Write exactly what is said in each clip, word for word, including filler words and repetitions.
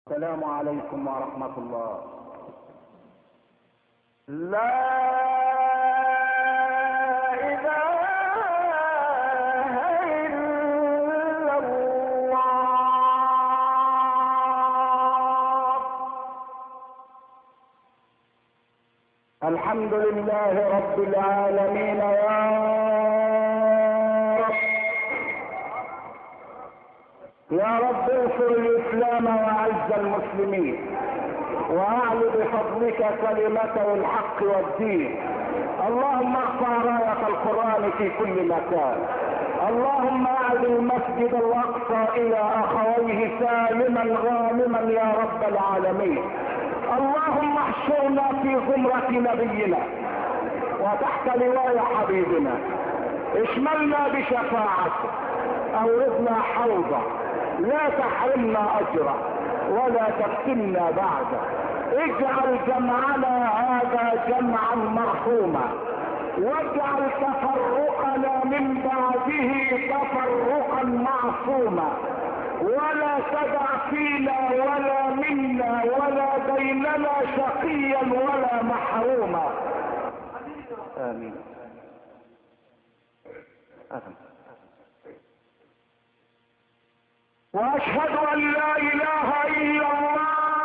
السلام عليكم ورحمة الله. لا إله إلا الله. الحمد لله رب العالمين يا يا رب انصر الاسلام واعز المسلمين واعل بفضلك كلمته الحق والدين. اللهم ارفع راية القرآن في كل مكان. اللهم اعد المسجد الاقصى الى اخويه سالما غانما يا رب العالمين. اللهم احشرنا في زمرة نبينا وتحت لواء حبيبنا، اشملنا بشفاعته، اوردنا حوضه، لا تحرمنا اجره ولا تفتنا بعده. اجعل جمعنا هذا جمعا مرحوما، واجعل تفرقنا من بعده تفرقا معصوما، ولا تدع فينا ولا منا ولا بيننا شقيا ولا محروما. امين. آمين. واشهد ان لا اله الا الله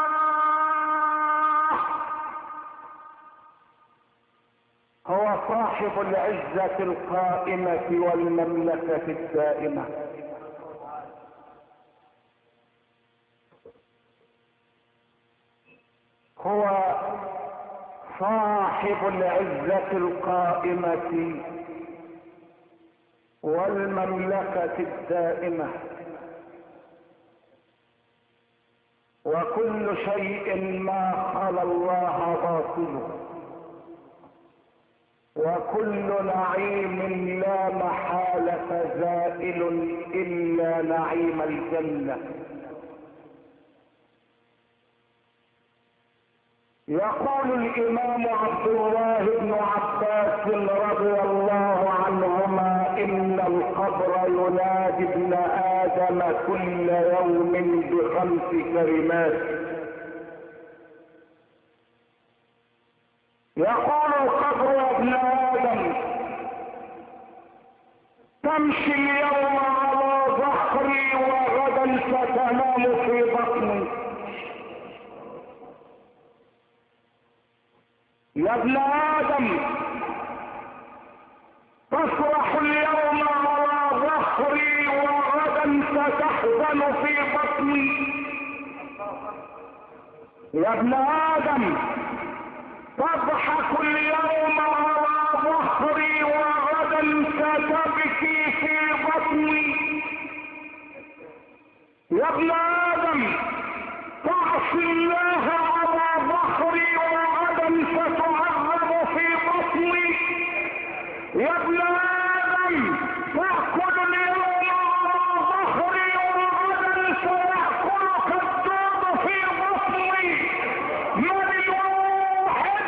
هو صاحب العزة القائمة والمملكة الدائمة. هو صاحب العزة القائمة والمملكة الدائمة، وكل شيء ما خلا الله باطل، وكل نعيم لا محالة زائل إلا نعيم الجنة. يقول الإمام عبد الله بن عباس رضي الله عنهما: إن القبر ينادي ابن آدم كل يوم بخمس كلمات. يقول القبر: يا ابن آدم، تمشي اليوم على ظهري وغدا ستنام في بطني. يا ابن آدم، تفرح اليوم على ظهري وغدا ستحزن في بطني. يا ابن آدم، تضحك اليوم على ظهري وغدا ستبكي في بطني. يا ابن آدم، تعصي الله على ظهري وغدا ستعذب في بطني. يا ابن آدم، تأكل اليوم على ظهري وغدا سيأكلك الدود في بطني. من الواحد؟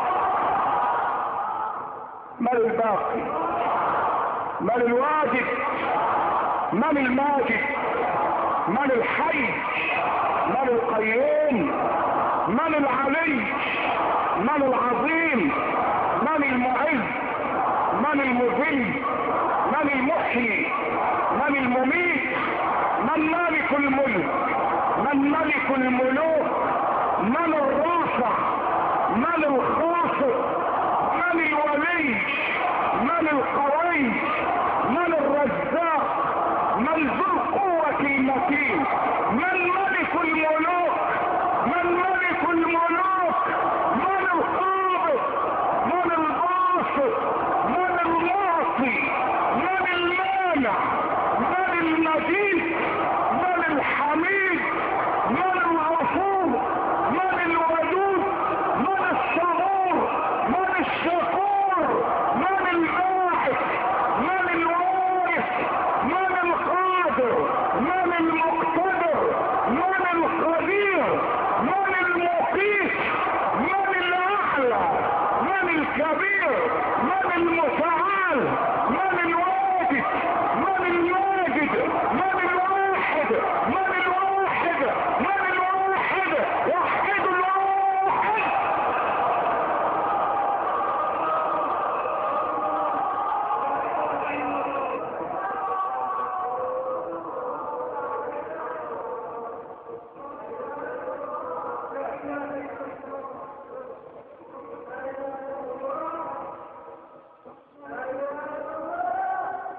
من الباقي؟ من الواجب؟ من الماجد؟ من الحي؟ من القيوم؟ من العلي؟ من العظيم؟ من المعز؟ من المذل؟ من المحيي؟ من المميت؟ من مالك الملك؟ من ملك الملوك؟ من الرافع؟ من الخافض؟ من الولي؟ من القوي؟ من الرزاق؟ من ذو القوة المتين؟ من ملك الملوك؟ من ملك الملوك؟ من القابض؟ من الباسط؟ من المعطي؟ من المانع؟ من المجيد؟ من الحميد؟ من الغفور؟ من الودود؟ من الصبور؟ من الشكور؟ من الباعث؟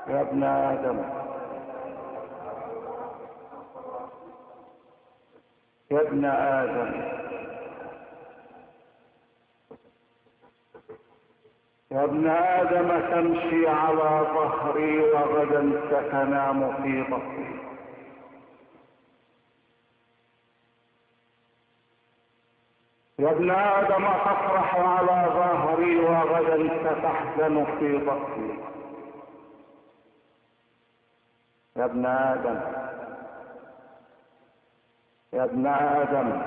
يا ابن آدم يا ابن آدم يا ابن آدم تمشي على ظهري وغدا ستنام في بطني. يا ابن آدم تفرح على ظهري وغدا ستحزن في بطني. يا ابن آدم يا ابن آدم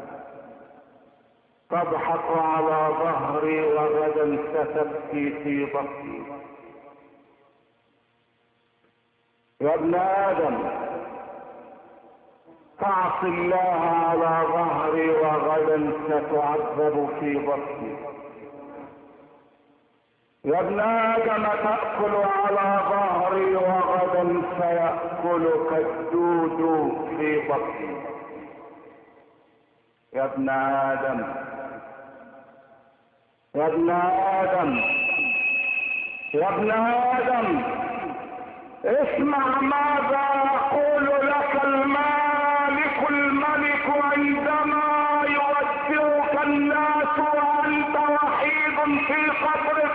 تضحك على ظهري وغدا ستبكي في بطني. يا ابن آدم تعصي الله على ظهري وغدا ستعذب في بطني. يا ابن آدم تأكل على ظهري وغدا سيأكلك الدود في بطني. يا ابن آدم يا ابن آدم يا ابن آدم اسمع ماذا يقول لك المالك الملك عندما يودعك الناس وأنت وحيد في قبرك.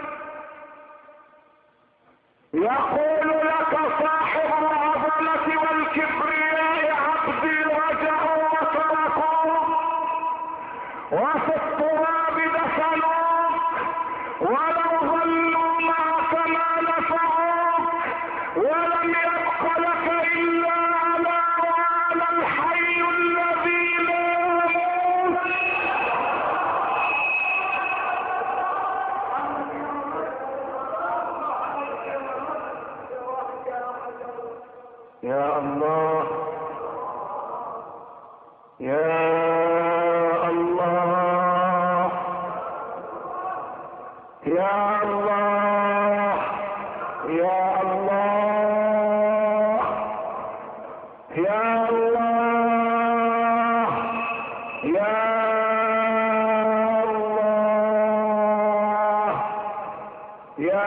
يقول لك صاحب العظمة والكبرياء عبدي رجعوا وتركوك وفي التراب دفنوك ولو ظلوا معك ما نفعوك ولم يبق لك إلا على وعلى الحي الذي لا يموت. يا الله يا الله يا الله يا الله يا الله يا الله يا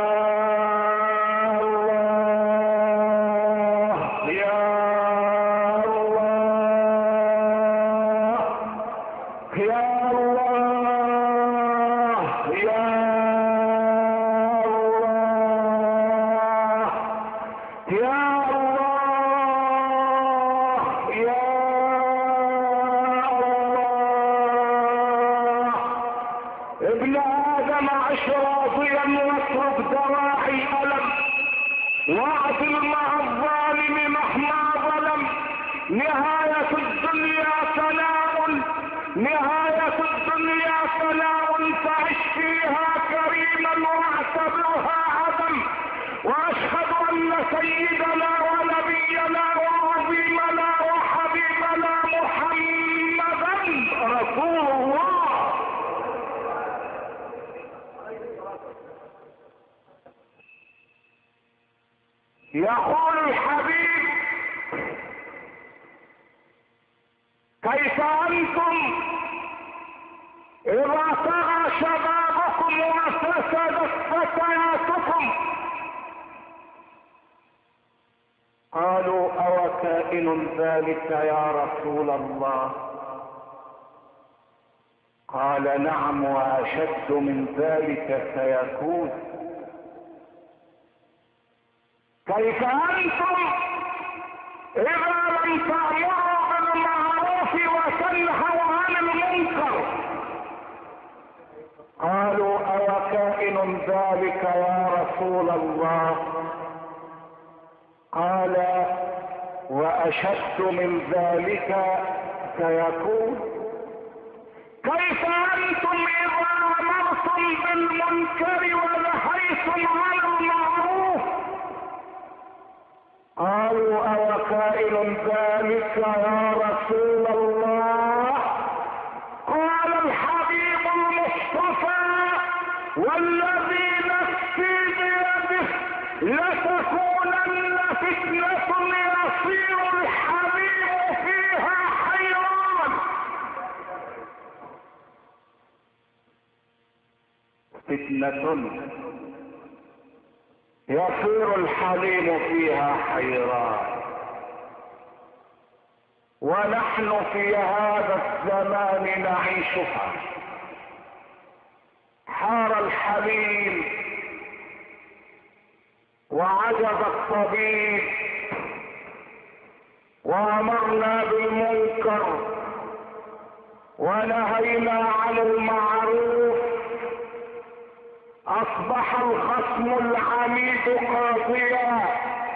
ابن آدم عش راضيا واترك دواعي الألم واعدل مع الظالم مهما ظلم. نهاية الدنيا ثناء نهاية الدنيا ثناء فعش فيها كريما واعتبرها عدم. واشهد ان سيدنا ونبينا وعظيمنا وحبيبنا محمدا رسول الله. يقول الحبيب كيف انتم اذا طغى شبابكم وفسدت فتياتكم؟ قالوا او كائن ذلك يا رسول الله؟ قال نعم واشد من ذلك سيكون. كيف انتم اذا لم تأمروا بالمعروف وتنهوا عن المنكر؟ قالوا او كائن ذلك يا رسول الله؟ قال واشد من ذلك سيكون. كيف انتم اذا امرتم بالمنكر ونهيتم عن المعروف؟ قالوا او كائن ذلك يا رسول الله؟ قال الحبيب المصطفى والذي نفسي بيده لتكونن فتنة يصير الحبيب فيها حيران. فتنة يصير الحليم فيها حيران. ونحن في هذا الزمان نعيشها. حار الحليم وعجز الطبيب، وامرنا بالمنكر ونهينا عن المعروف. اصبح الخصم العميد قاضيا،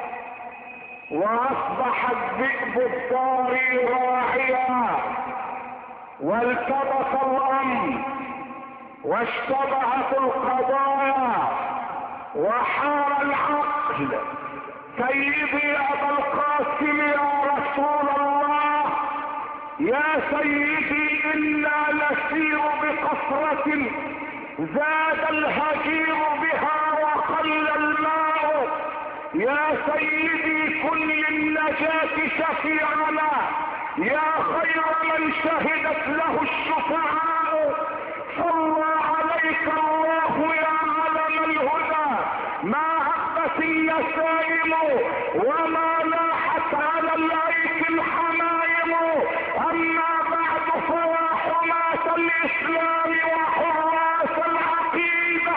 واصبح الذئب الضاري راعيا، والتبس الامر واشتبهت القضايا وحار العقل. سيدي ابا القاسم يا رسول الله، يا سيدي انا نسير بقصرة زاد الهجير بها وقل الماء. يا سيدي كن للنجاة شفيعنا، يا خير من شهدت له الشفعاء. صلى عليك الله يا علم الهدى، ما هبت النسائم وما لاحت على الايك الحمائم. اما بعد فيا حماة الاسلام وحراس العقيدة،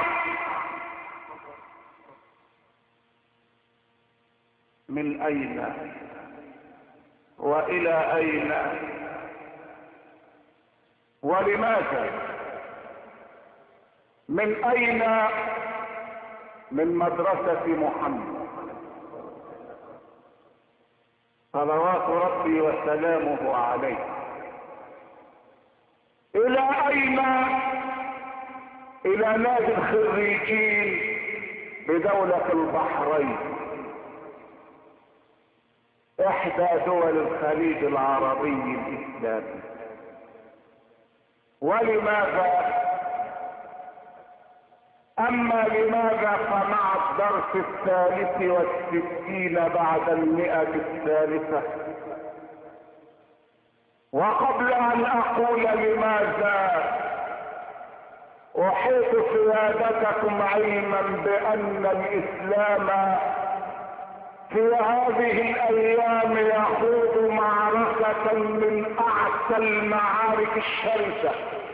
من اين والى اين ولماذا؟ من اين؟ من مدرسة محمد صلوات ربي وسلامه عليه. الى اين؟ الى نادي الخريجين بدولة البحرين، احدى دول الخليج العربي الاسلامي. ولماذا؟ اما لماذا فمع الدرس الثالث والستين بعد المئة الثالثة. وقبل ان اقول لماذا، احيط سيادتكم علما بان الاسلام في هذه الايام يخوض معركة من اعتى المعارك الشرسة.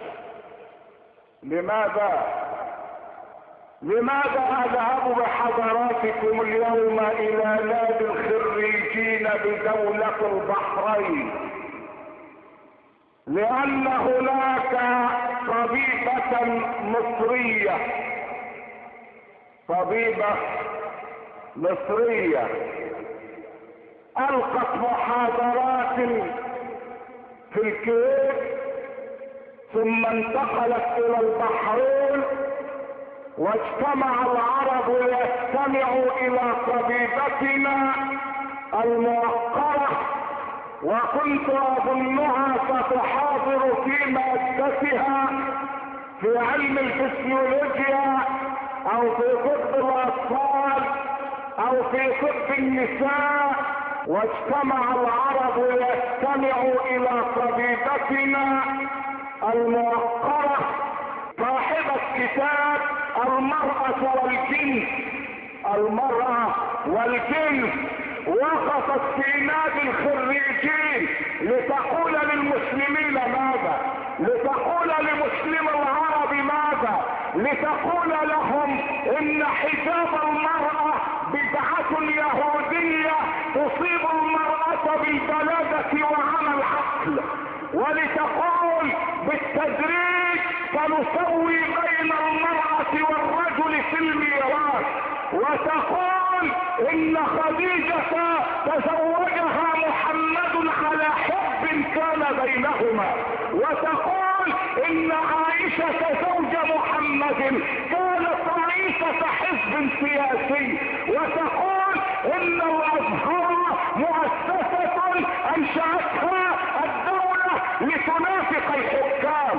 لماذا؟ لماذا اذهب بحضراتكم اليوم الى نادي الخريجين بدولة البحرين؟ لان هناك طبيبة مصرية، طبيبة مصرية القت محاضرات في الكويت، ثم انتقلت الى البحرين، واجتمع العرب ليستمعوا الى طبيبتنا الموقرة، وكنت اظنها ستحاضر في مادتها في علم الفسيولوجيا او في طب الاطفال او في طب النساء. واجتمع العرب ليستمعوا الى طبيبتنا الموقرة صاحبة كتاب المرأة والجنس، المرأة والجنس. وقفت في نادي الخريجين لتقول للمسلمين ماذا؟ لتقول لمسلم العرب ماذا؟ لتقول لهم ان حجاب المرأة بدعة يهودية تصيب المرأة بالبلادة وعمى العقل، ولتقول بالتدريج سنسوي بين المرأة والرجل في الميراث، وتقول ان خديجة تزوجها محمد على حب كان بينهما، وتقول ان عائشة زوج محمد كانت رئيسة حزب سياسي، وتقول ان الازهر مؤسسة انشأتها الدولة لتنافق الحكام.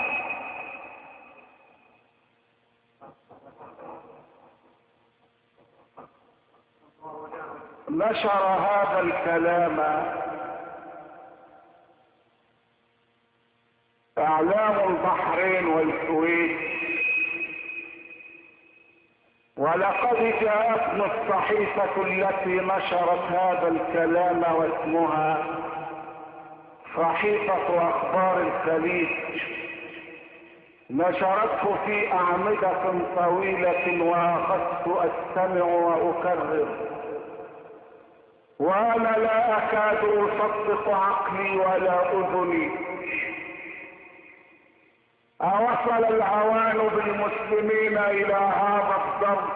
نشر هذا الكلام اعلام البحرين والكويت، ولقد جاءتنا الصحيفة التي نشرت هذا الكلام واسمها صحيفة اخبار الخليج، نشرته في اعمدة طويلة واخذت استمع واكرر وانا لا اكاد اصدق عقلي ولا اذني. اوصل الهوان بالمسلمين الى هذا الضرب؟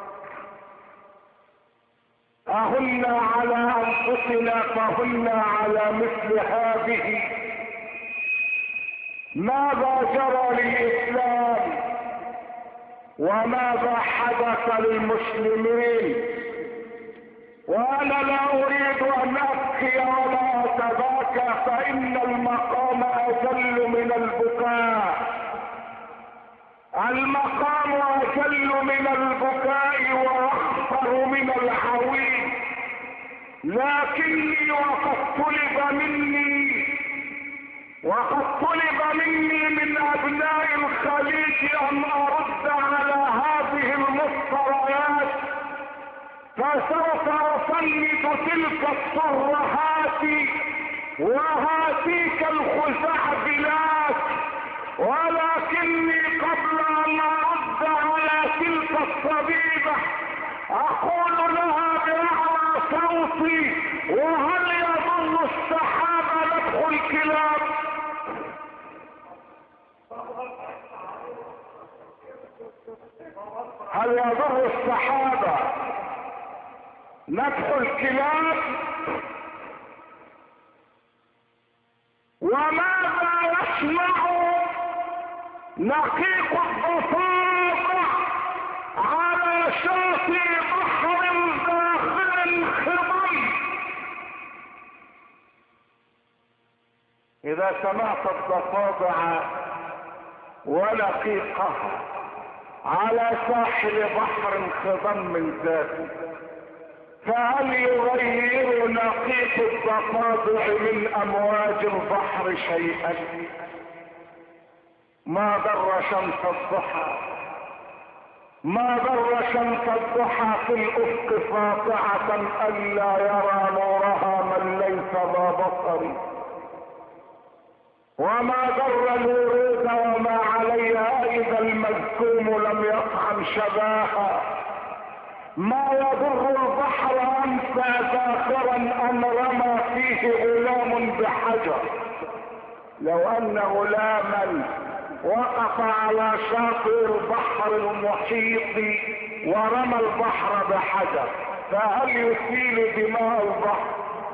اهلنا على انفسنا فهلنا على مثل هذه؟ ماذا جرى للاسلام وماذا حدث للمسلمين؟ وانا لا اريد ان ابكي ولا اتباكى، فان المقام اجل من البكاء، المقام اجل من البكاء واخطر من العويل. لكني وقد طلب مني وقد طلب مني من ابناء الخليج ان ارد على هذه المفتريات، فسوف افند تلك الصرخات وهاتيك الخزعبلات. ولكني قبل ان ارد على تلك الصبيبة اقول لها باعلى صوتي: وهل يظن السحاب نفخ الكلاب؟ هل يضر السحابة نفخ الكلاب؟ وماذا يصنع نقيق الضفادع على شاطئ بحر داخل خضم؟ اذا سمعت الضفادع ونقيقها على ساحل بحر خضم ذاته، فهل يغير نقيق الضفادع من امواج البحر شيئا؟ ما ضر شمس الضحى ما ضر شمس الضحى في الافق ساطعة الا يرى نورها من ليس ذا بصر. وما ضر الورود وما عليها اذا المزكوم لم يطعم شباها. ما يضر البحر امسى ذاخرا ان رمى فيه غلام بحجر. لو ان غلاما وقف على شاطئ البحر المحيط ورمى البحر بحجر، فهل يسيل دماء البحر؟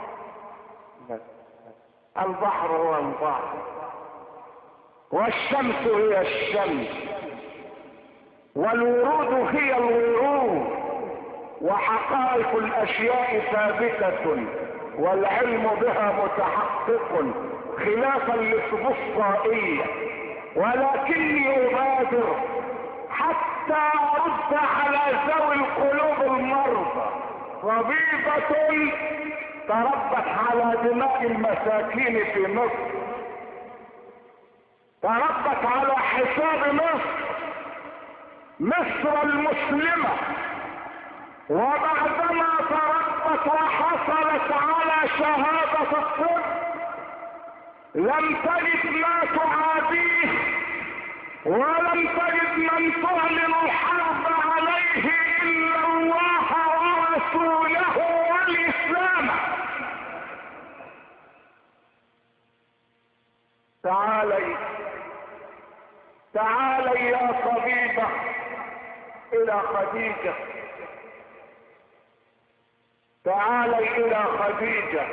البحر هو البحر، والشمس هي الشمس، والورود هي الورود، وحقائق الاشياء ثابتة والعلم بها متحقق خلافا للسبسطائية. ولكني ابادر حتى ارد على ذوي القلوب المرضى. طبيبة تربت على دماء المساكين في مصر، تربت على حساب مصر مصر المسلمة، وبعدما تربت وحصلت على شهادة الطب لم تجد ما تعاديه، ولم تجد من تعلن الحرب عليه الا الله ورسوله والاسلام. تعالي تعالي يا طبيبة الى خديجة، تعالي الى خديجة.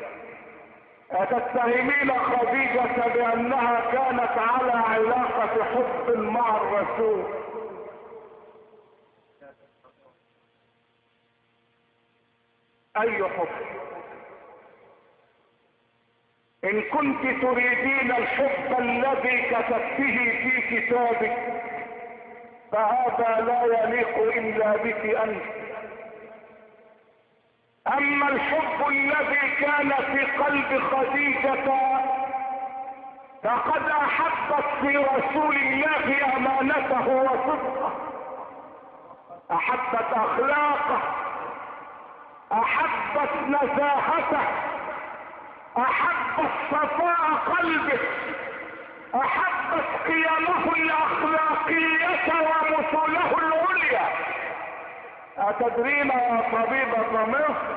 أتتهمين خديجة بأنها كانت على علاقة حب مع الرسول؟ أي حب؟ إن كنت تريدين الحب الذي كتبته في كتابك فهذا لا يليق إلا بك أنت. اما الحب الذي كان في قلب خديجة فقد احبت في رسول الله امانته وصدقه. احبت اخلاقه، احبت نزاهته، احبت صفاء قلبه، احبت قيمه الاخلاقية ومثله العليا. اتدرين يا طبيبة مصر،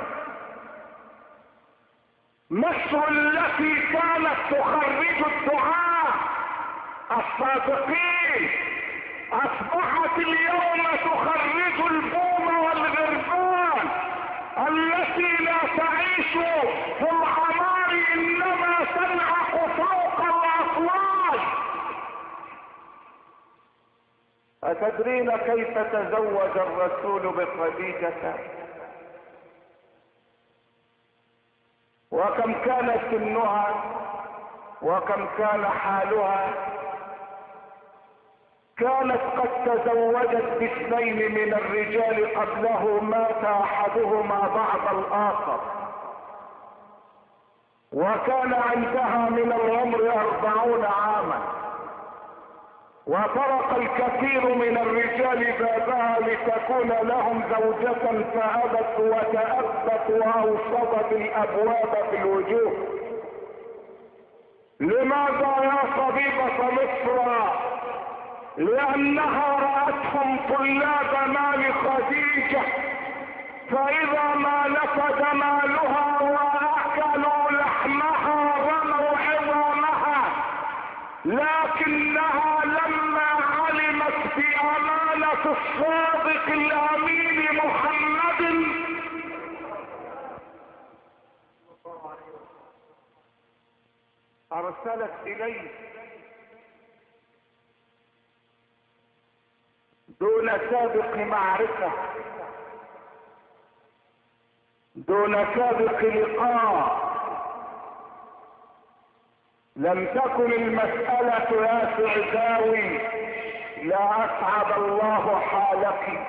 مصر التي كانت تخرج الدعاة الصادقين اصبحت اليوم تخرج البوم والغربان التي لا تعيش في العمار انما تنعق فوق الاطلال. اتدرين كيف تزوج الرسول بخديجة؟ وكم كان سنها وكم كان حالها؟ كانت قد تزوجت باثنين من الرجال قبله، مات احدهما بعد الاخر، وكان عندها من العمر اربعون عاما، وطرق الكثير من الرجال بابها لتكون لهم زوجة فأبت وتأبت وأوصدت الأبواب في الوجوه. لماذا يا طبيبة مصر؟ لأنها رأتهم طلاب مال خديجة، فإذا ما نفد مالها وأكلوا لحمها رموا عظامها، لكنها لما علمت بأمانة الصادق الأمين محمد أرسلت إليه دون سابق معرفة، دون سابق لقاء. لم تكن المسألة يا سعداوي لا أسعد الله حالك،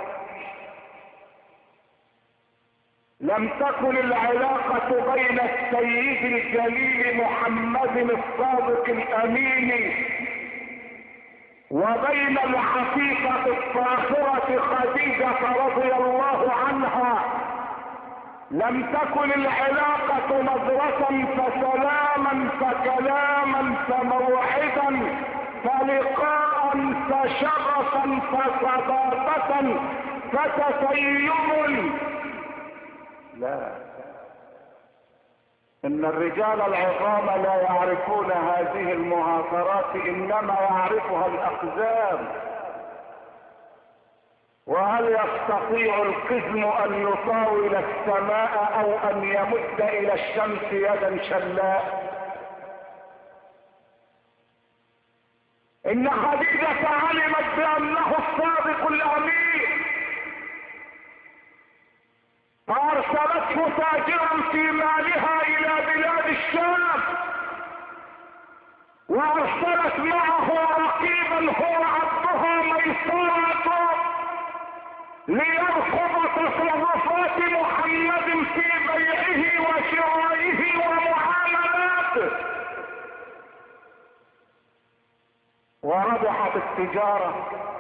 لم تكن العلاقة بين السيد الجليل محمد الصادق الأمين وبين العفيفة الطاهرة خديجة رضي الله عنها، لم تكن العلاقة نظرة فسلاما فكلاما فموعدا فلقاء فشرفا فصداقة فتسيم. لا، ان الرجال العظام لا يعرفون هذه المهاترات، انما يعرفها الاقزام. وهل يستطيع القزم ان يطاول السماء او ان يمد الى الشمس يدا شلاء؟ ان خديجة علمت بانه الصادق الامين، فارسلته تاجرا في مالها الى بلاد الشام، وارسلت معه رقيبا هو عبدها ميسورة ليرفض تصرفات محمد في بيعه وشرائه ومعاملاته. وربحت التجارة،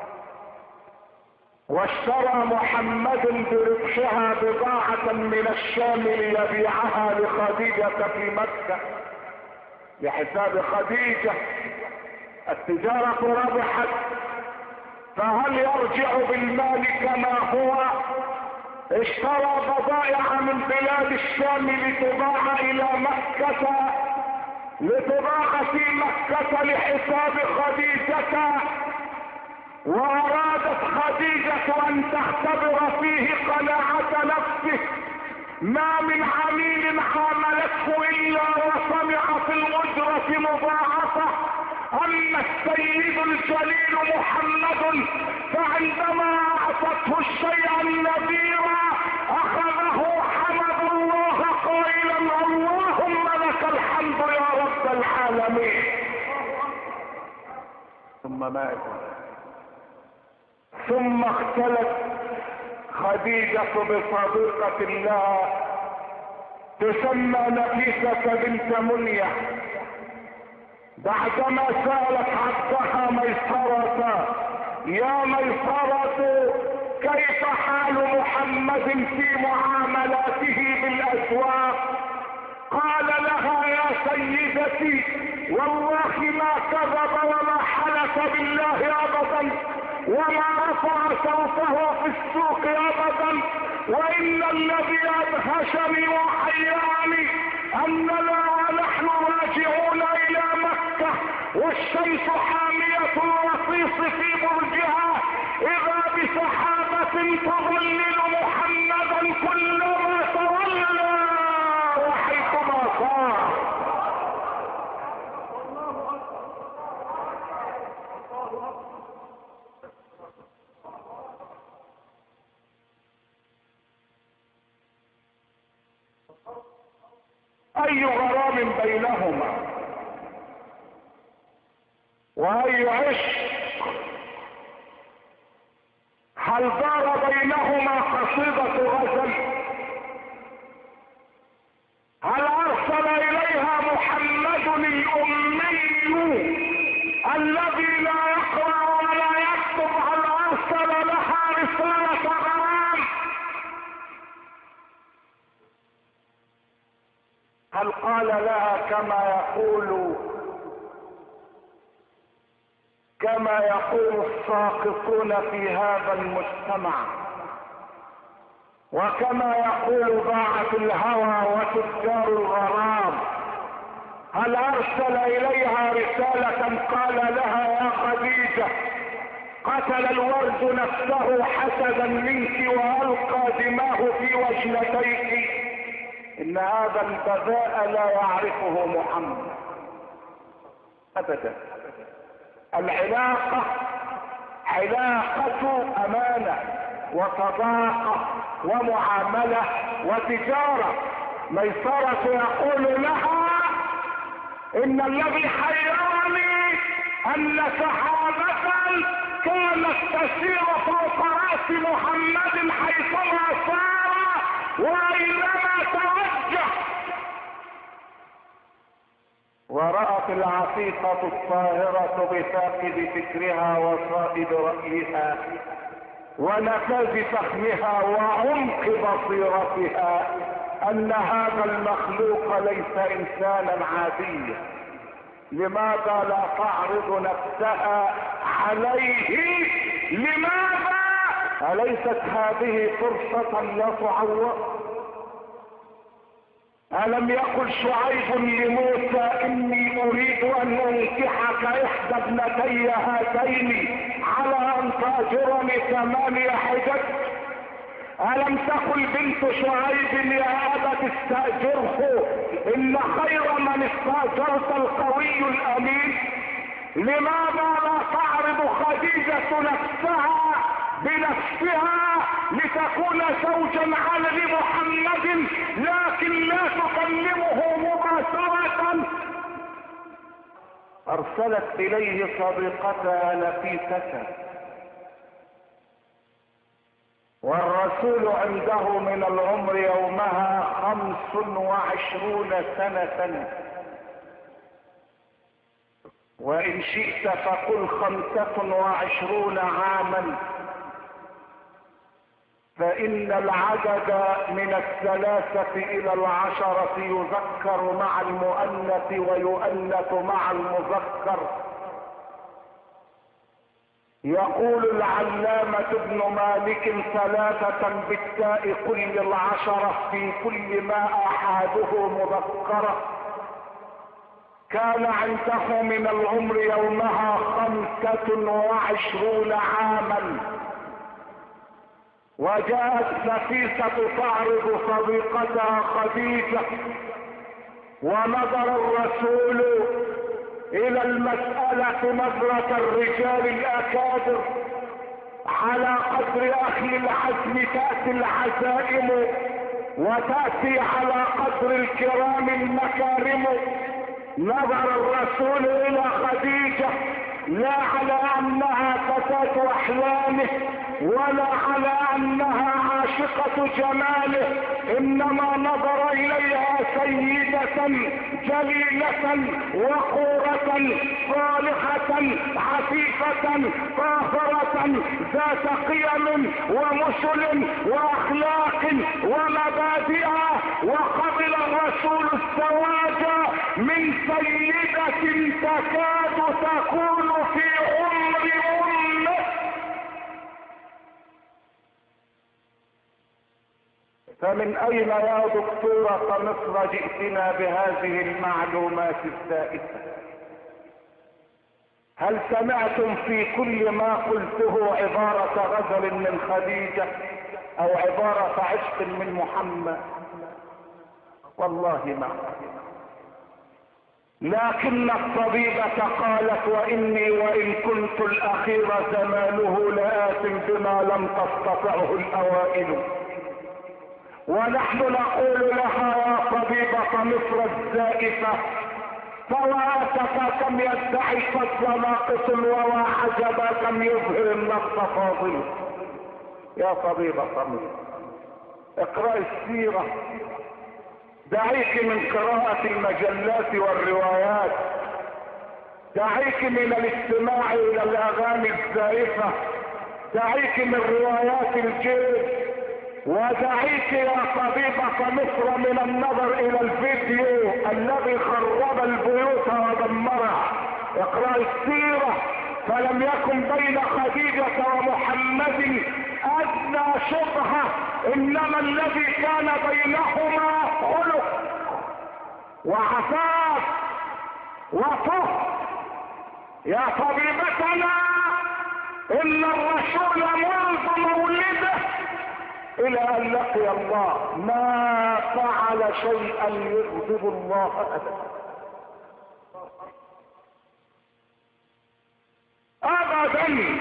واشترى محمد بربحها بضاعة من الشام ليبيعها لخديجة في مكة بحساب خديجة. التجارة ربحت، فهل يرجع بالمال كما هو؟ اشترى بضائع من بلاد الشام لتباع الى مكة، لتباع في مكة لحساب خديجة، وارادت خديجة ان تختبر فيه قناعة نفسه. ما من عميل عاملته الا وسمع في الاجرة مضاعفة. اما السيد الجليل محمد فعندما اعطته الشيء النذير اخذه حمد الله قائلا اللهم لك الحمد يا رب العالمين. ثم مات، ثم اختلت خديجة بصديقة الله تسمى نفيسة بنت منية، بعدما سألت عبدها ميسرة: يا ميسرة كيف حال محمد في معاملاته بالاسواق؟ قال لها يا سيدتي والله ما كذب ولا حلف بالله ابدا وما رفع صوته في السوق ابدا، وان الذي ادهشني وحيرني اننا ونحن راجعون الى مكة والشمس حامية الرصيص في برجها اذا بسحابة تظلل محمدا كلما تولى وحيثما صار. اي غرام بينهما واي عشق. هل دار بينهما قصيدة غزل؟ هل ارسل اليها محمد الامي الذي لا يقرأ ولا يكتب؟ هل ارسل لها رسالة غرام؟ هل قال لها كما يقول كما يقول الساقطون في هذا المجتمع وكما يقول باعة الهوى وتجار الغرام، هل ارسل اليها رسالة قال لها يا خديجة قتل الورد نفسه حسدا منك والقى دماه في وجنتيك؟ ان هذا البذاء لا يعرفه محمد ابدا. العلاقة علاقة امانة وصداقة ومعاملة وتجارة. ميسرة يقول لها ان الذي حيرني ان سحابة كانت تسير فوق راس محمد حيثما سار واينما توجه، ورأت العفيفة الطاهرة بفاقد فكرها وصائب رأيها ونفاذ فهمها وعمق بصيرتها ان هذا المخلوق ليس انسانا عاديا. لماذا لا تعرض نفسها عليه؟ لماذا؟ أليست هذه فرصة لا تعوض؟ ألم يقل شعيب لموسى إني أريد أن أنكحك إحدى ابنتي هاتين على أن تأجرني ثمانية حجج؟ ألم تقل بنت شعيب يا أبت استأجره إن خير من استأجرت القوي الأمين؟ لماذا لا تعرض خديجة نفسها بنفسها لتكون زوجا على محمد لكن لا تكلمه مباشرة؟ ارسلت اليه صديقتها نفيسة والرسول عنده من العمر يومها خمس وعشرون سنة، وان شئت فقل خمسة وعشرون عاما، فان العدد من الثلاثة الى العشرة يذكر مع المؤنث ويؤنث مع المذكر. يقول العلامة ابن مالك ثلاثة بالتاء كل العشرة في كل ما احاده مذكرة. كان عنده من العمر يومها خمسة وعشرون عاما، وجاءت نفيسة تعرض صديقتها خديجة، ونظر الرسول الى المسألة نظرة الرجال الاكابر. على قدر اهل العزم تأتي العزائم وتأتي على قدر الكرام المكارم. نظر الرسول الى خديجة لا على انها فتاة احلامه ولا على انها عاشقة جماله، انما نظر اليها سيدة جليلة وقورة صالحة عفيفة طاهرة ذات قيم ومثل واخلاق ومبادئ، وقبل الرسول الزواج من سيدة تكاد تكون في عمر امه. فمن اين يا دكتورة مصر جئتنا بهذه المعلومات الزائفة؟ هل سمعتم في كل ما قلته عبارة غزل من خديجة او عبارة عشق من محمد؟ والله ما، لكن الطبيبة قالت واني وان كنت الاخير زمانه لآت بما لم تستطعه الاوائل. ونحن نقول لها يا طبيبة مصر الزائفة فواتك كم يدعي فضل ناقص وواحجبا كم يظهر النقص فاضل. يا طبيبة مصر اقرأ السيرة، دعيك من قراءة المجلات والروايات، دعيك من الاستماع الى الاغاني الزائفة، دعيك من روايات الجيش، ودعيك يا طبيبة مصر من النظر الى الفيديو الذي خرب البيوت ودمرها. اقرأ السيرة، فلم يكن بين خديجة ومحمد ادنى شبهة، انما الذي كان بينهما خلق وعفاف وطهر. يا طبيبتنا ان الرسول منذ مولده الى ان لقي الله ما فعل شيئا يغضب الله ابدا ابدا.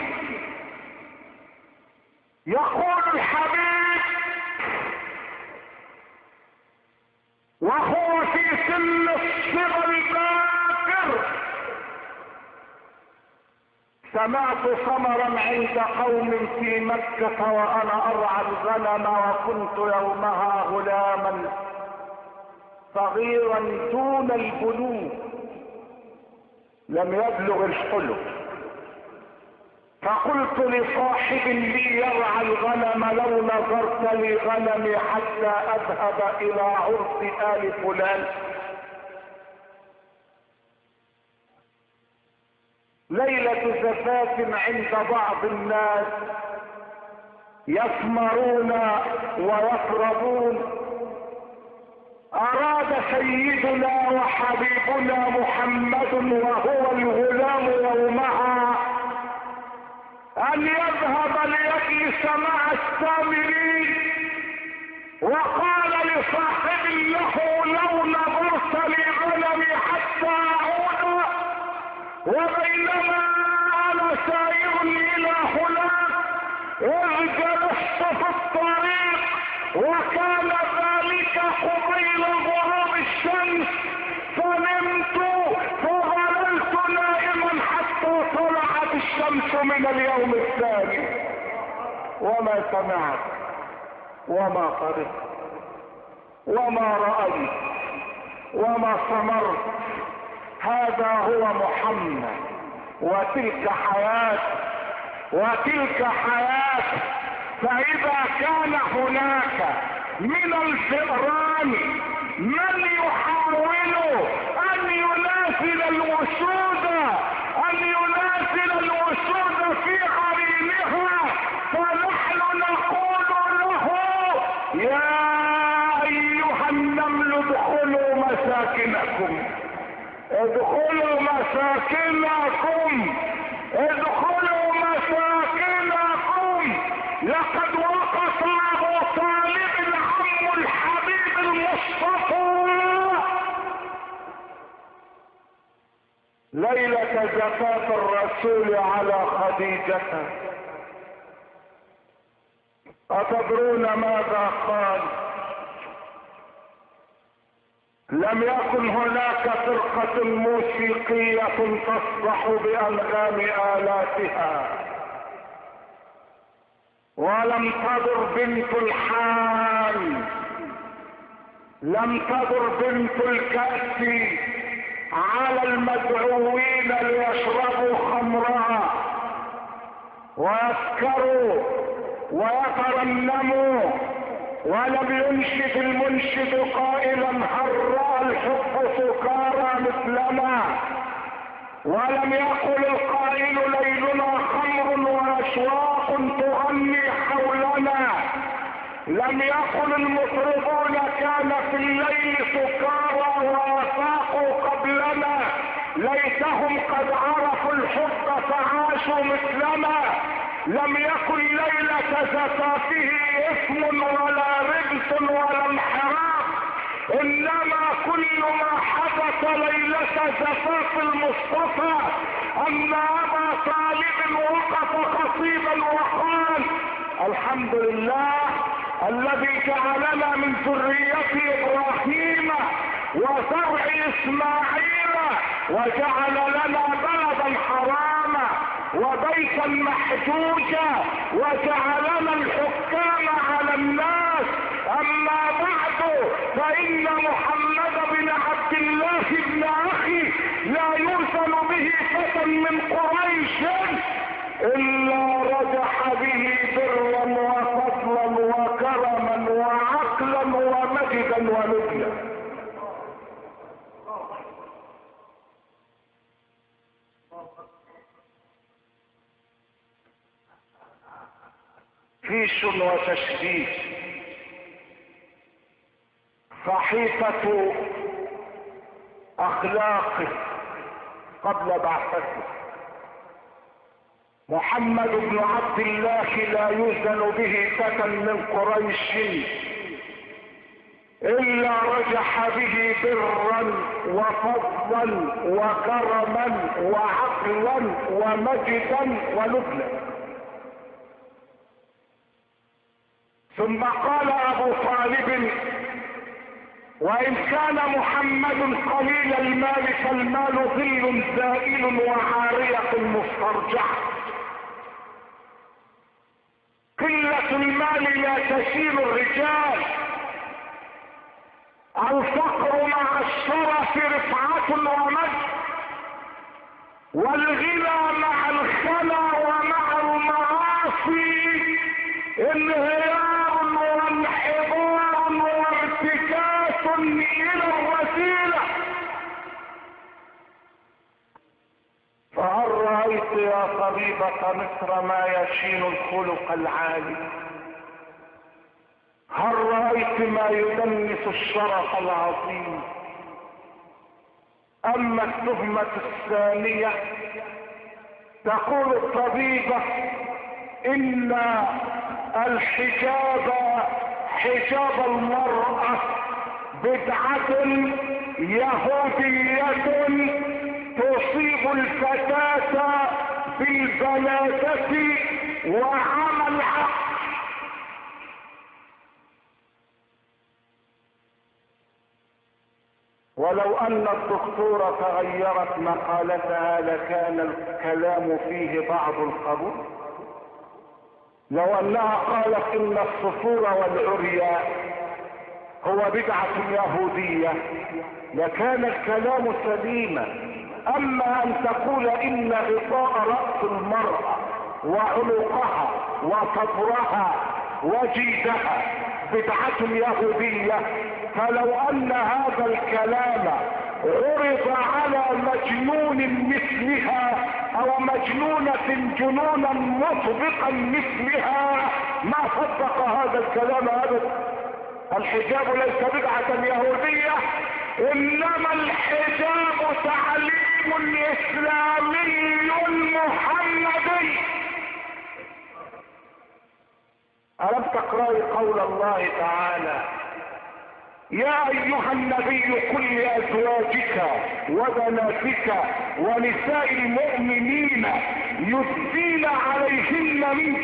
يقول الحبيب وهو في سن الصغر الباكر: سمعت صمرا عند قوم في مكة وانا ارعى الغنم، وكنت يومها غلاما صغيرا دون البلوغ لم يبلغ الحلم، فقلت لصاحب لي يرعى الغنم لو نظرت لي غنمي حتى اذهب الى عرس آل فلان. ليلة زفاف عند بعض الناس يثمرون ويطربون، اراد سيدنا وحبيبنا محمد وهو الغلام يومها ان يذهب ليجلس مع السامرين، وقال لصاحب له لو نظرت لغنمي حتى اعود. وبينما انا سائر الى هناك اذ جلست في الطريق، وكان ذلك قبيل غروب الشمس، فنمت فظللت نائما حتى طلعت الشمس من اليوم الثاني، وما سمعت وما قرأت وما رأيت وما سمرت. هذا هو محمد، وتلك حياة وتلك حياة. فإذا كان هناك من الفئران من يحاول أن ينازل الوسود أن ينازل الوسود في عرينها، فنحن نقول له يا أيها النمل ادخلوا مساكنكم ادخلوا مساكنكم ادخلوا مساكنكم. لقد وقف ابو طالب عم الحبيب المصطفى ليلة زفاف الرسول على خديجة. أتدرون ماذا قال؟ لم يكن هناك فرقة موسيقية تصدح بأنغام آلاتها، ولم تدر بنت الحان، لم تدر بنت الكأس على المدعوين ليشربوا خمرها ويسكروا ويترنموا، ولم ينشد المنشد قائلا هل رأى الحب سكارى مثلنا، ولم يقل القائل ليلنا خمر وأشواق تغني حولنا، لم يقل المطربون كان في الليل سكارى وافاقوا قبلنا، ليتهم قد عرفوا الحب فعاشوا مثلنا، لم يكن ليلة زفافه اسم ولا رجس ولا انحراف، انما كل ما حدث ليلة زفاف المصطفى ان ابا طالب وقف خطيبا وقال الحمد لله الذي جعلنا من ذرية ابراهيم وزرع اسماعيل وجعل لنا بلدا حراما وبيتا محجوجا وجعلنا الحكام على الناس. اما بعد فان محمد بن عبد الله بن اخي لا يوزن به فتى من قريش الا رجح به برا وفضلا وكرما وعقلا ومجدا ونبلا. فيش وتشديد. صحيفة اخلاقه قبل بعثته. محمد بن عبد الله لا يوزن به فتى من قريش الا رجح به برا وفضلا وكرما وعقلا ومجدا ونبلا. ثم قال ابو طالب وان كان محمد قليل المال فالمال ظل زائل وعارية مسترجعة. قلة المال لا تشيل الرجال، الفقر مع الشرف رفعة ومجد، والغنى مع الخنا ومع المعاصي انهيار وانحدار وارتكاس الى الوسيلة. فهل رأيت يا طبيبة مصر ما يشين الخلق العالي؟ هل رأيت ما يدنس الشرف العظيم؟ اما التهمة الثانية تقول الطبيبة ان الحجاب حجاب المرأة بدعة يهودية تصيب الفتاة بالبلادة وعمى العقل. ولو ان الدكتورة غيرت مقالتها لكان الكلام فيه بعض القبول. لو انها قالت ان الصفور والعريا هو بدعة يهودية لكان الكلام سليما. اما ان تقول ان غطاء رأس المرأة وعنقها وصدرها وجيدها بدعة يهودية، فلو ان هذا الكلام عرض على مجنون مثلها او مجنونة جنونا مطبقا مثلها ما صدق هذا الكلام ابدا. الحجاب ليس بدعة يهودية، انما الحجاب تعليم اسلامي محمدي. ألم تقرأي قول الله تعالى يا ايها النبي قل لازواجك وبناتك ونساء المؤمنين يدنين عليهن من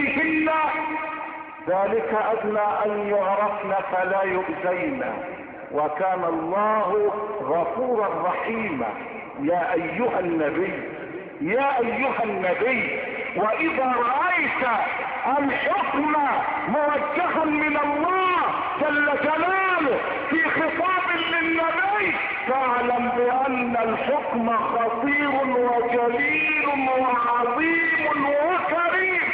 جلابيبهن ذلك ادنى ان يعرفن فلا يؤذين وكان الله غفورا رحيما. يا ايها النبي يا ايها النبي واذا رأيت الحكم موجها من الله جل جلاله في خطاب للنبي فاعلم بان الحكم خطير وجليل وعظيم وكريم.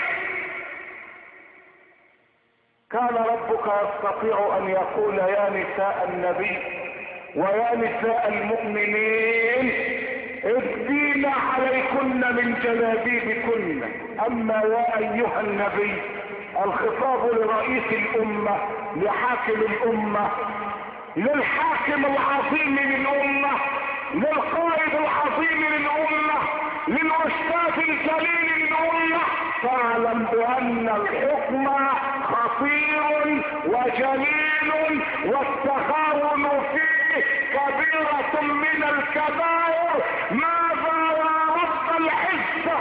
كان ربك يستطيع ان يقول يا نساء النبي ويا نساء المؤمنين ادين عليكن من جلابيبكن. اما يا ايها النبي الخطاب لرئيس الامة، لحاكم الامة، للحاكم العظيم للامة، للقائد العظيم للامة، للأستاذ الجليل للأمة. فاعلم بأن الحكم خطير وجليل والتهاون فيه كبيرة من الكبائر. ماذا يا رب العزة؟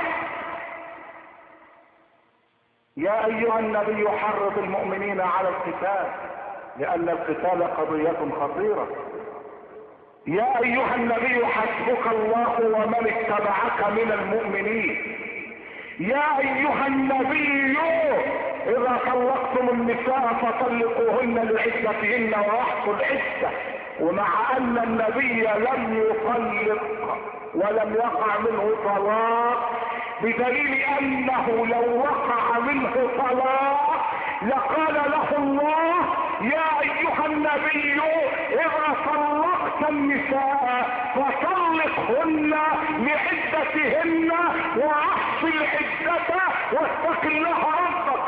يا أيها النبي حرض المؤمنين على القتال لأن القتال قضية خطيرة. يا ايها النبي حسبك الله ومن اتبعك من المؤمنين. يا ايها النبي اذا طلقتم النساء فطلقوهن لعدتهن واحصوا العدة. ومع ان النبي لم يطلق ولم يقع منه طلاق بدليل انه لو وقع منه طلاق لقال له الله يا ايها النبي اذا طلقت النساء فطلقهن لعدتهن واحص العدة واتق الله ربك.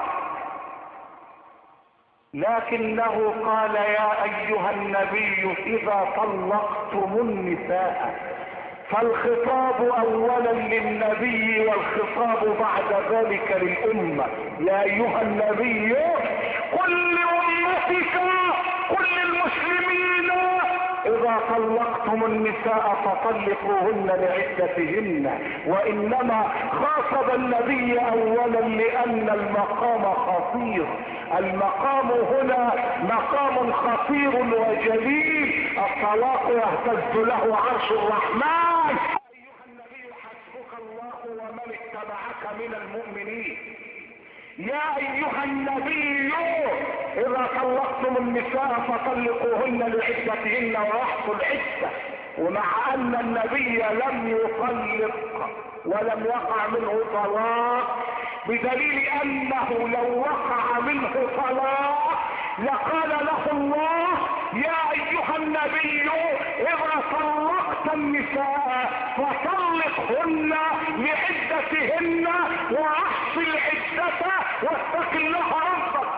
لكنه قال يا ايها النبي اذا طلقتم النساء، فالخطاب اولا للنبي والخطاب بعد ذلك للامة. يا ايها النبي قل لامتك قل للمسلمين اذا طلقتم النساء فطلقوهن لعدتهن. وانما خاطب النبي اولا لان المقام خطير. المقام هنا مقام خطير وجليل. الطلاق يهتز له عرش الرحمن. ايها النبي حسبك الله ومن اتبعك من المؤمنين. يا ايها النبي اذا طلقتم النساء فطلقوهن لعدتهن واحصوا العدة. ومع ان النبي لم يطلق ولم يقع منه طلاق بدليل انه لو وقع منه طلاق لقال له الله يا ايها النبي اذا طلقت النساء فطلقهن لعدتهن واحص العدة واتق الله ربك.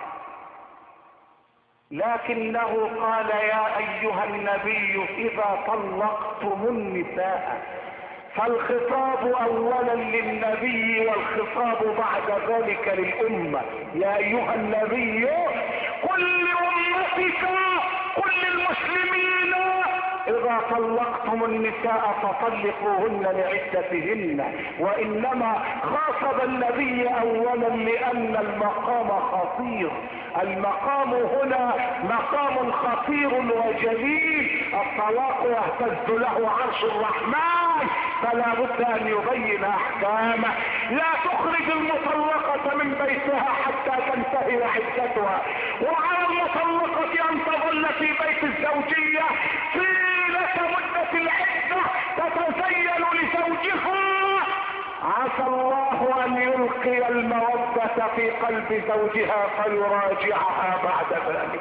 لكنه قال يا ايها النبي اذا طلقتم النساء، فالخطاب اولا للنبي والخطاب بعد ذلك للامة. يا ايها النبي قل لامتك قل للمسلمين اذا طلقتم النساء فطلقوهن لعدتهن. وانما خاطب النبي اولا لان المقام خطير. المقام هنا مقام خطير وجليل. الطلاق يهتز له عرش الرحمن فلا بد ان يبين احكامه. لا تخرج المطلقة من بيتها حتى تنتهي عدتها. وعلى المطلقة ان تظل في بيت الزوجية طيلة مدة العدة تتزين لزوجها. عسى الله ان يلقي المودة في قلب زوجها فيراجعها بعد ذلك.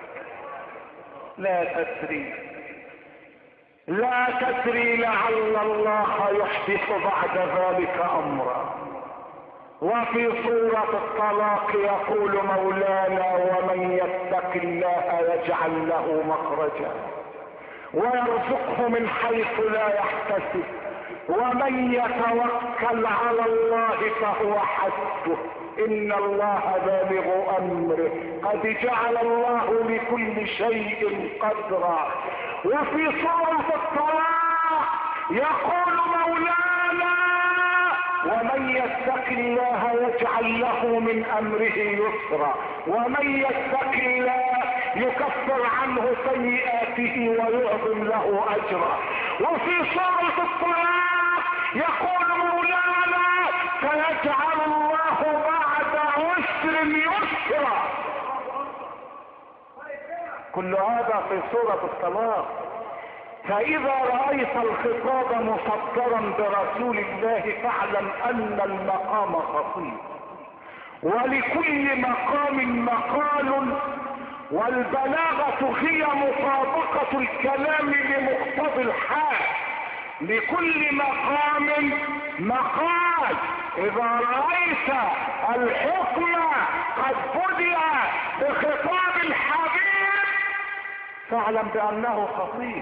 لا تدري لا تدري لعل الله يحدث بعد ذلك امرا. وفي سورة الطلاق يقول مولانا ومن يتق الله يجعل له مخرجا ويرزقه من حيث لا يحتسب ومن يتوكل على الله فهو حسبه ان الله بالغ امره قد جعل الله لكل شيء قدرا. وفي سورة الطلاق يقول مولانا ومن يتق الله يجعل له من امره يسرا ومن يتق الله يكفر عنه سيئاته ويعظم له اجرا. وفي سورة الطلاق يقول مولانا سيجعل الله بعد عسر يسرا. كل هذا في سورة الطلاق. فاذا رأيت الخطاب مصدرا برسول الله فاعلم ان المقام خطير، ولكل مقام مقال، والبلاغة هي مطابقة الكلام لمقتضى الحال. لكل مقام مقال. اذا رأيت الحكم قد بدأ بخطاب الحبيب فاعلم بانه خطير.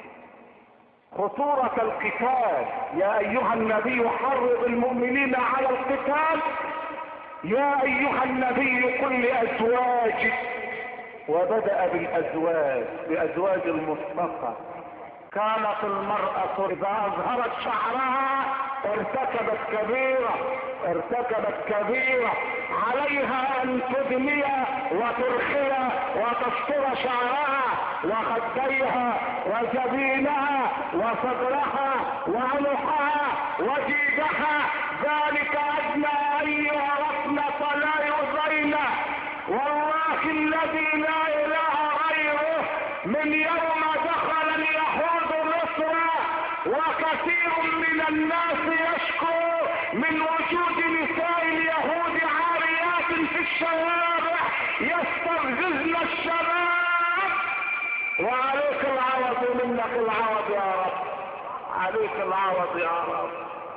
خطورة القتال. يا ايها النبي حرض المؤمنين على القتال. يا ايها النبي قل لازواجك، وبدأ بالازواج بازواج المصطفى. كانت المرأة اذا اظهرت شعرها ارتكبت كبيرة ارتكبت كبيرة. عليها ان تدمي وترخي وتستر شعرها وخديها وجبينها وصدرها وعنقها وجيدها. ذلك ادنى ان يعرفن فلا يؤذين. والله الذي لا اله غيره من يوم دخل اليهود مصر وكثير من الناس يشكو من وجود نساء اليهود عاريات في الشوارع يستفززن الشباب. وعليك العوض منك العوض يا رب. عليك العوض يا رب.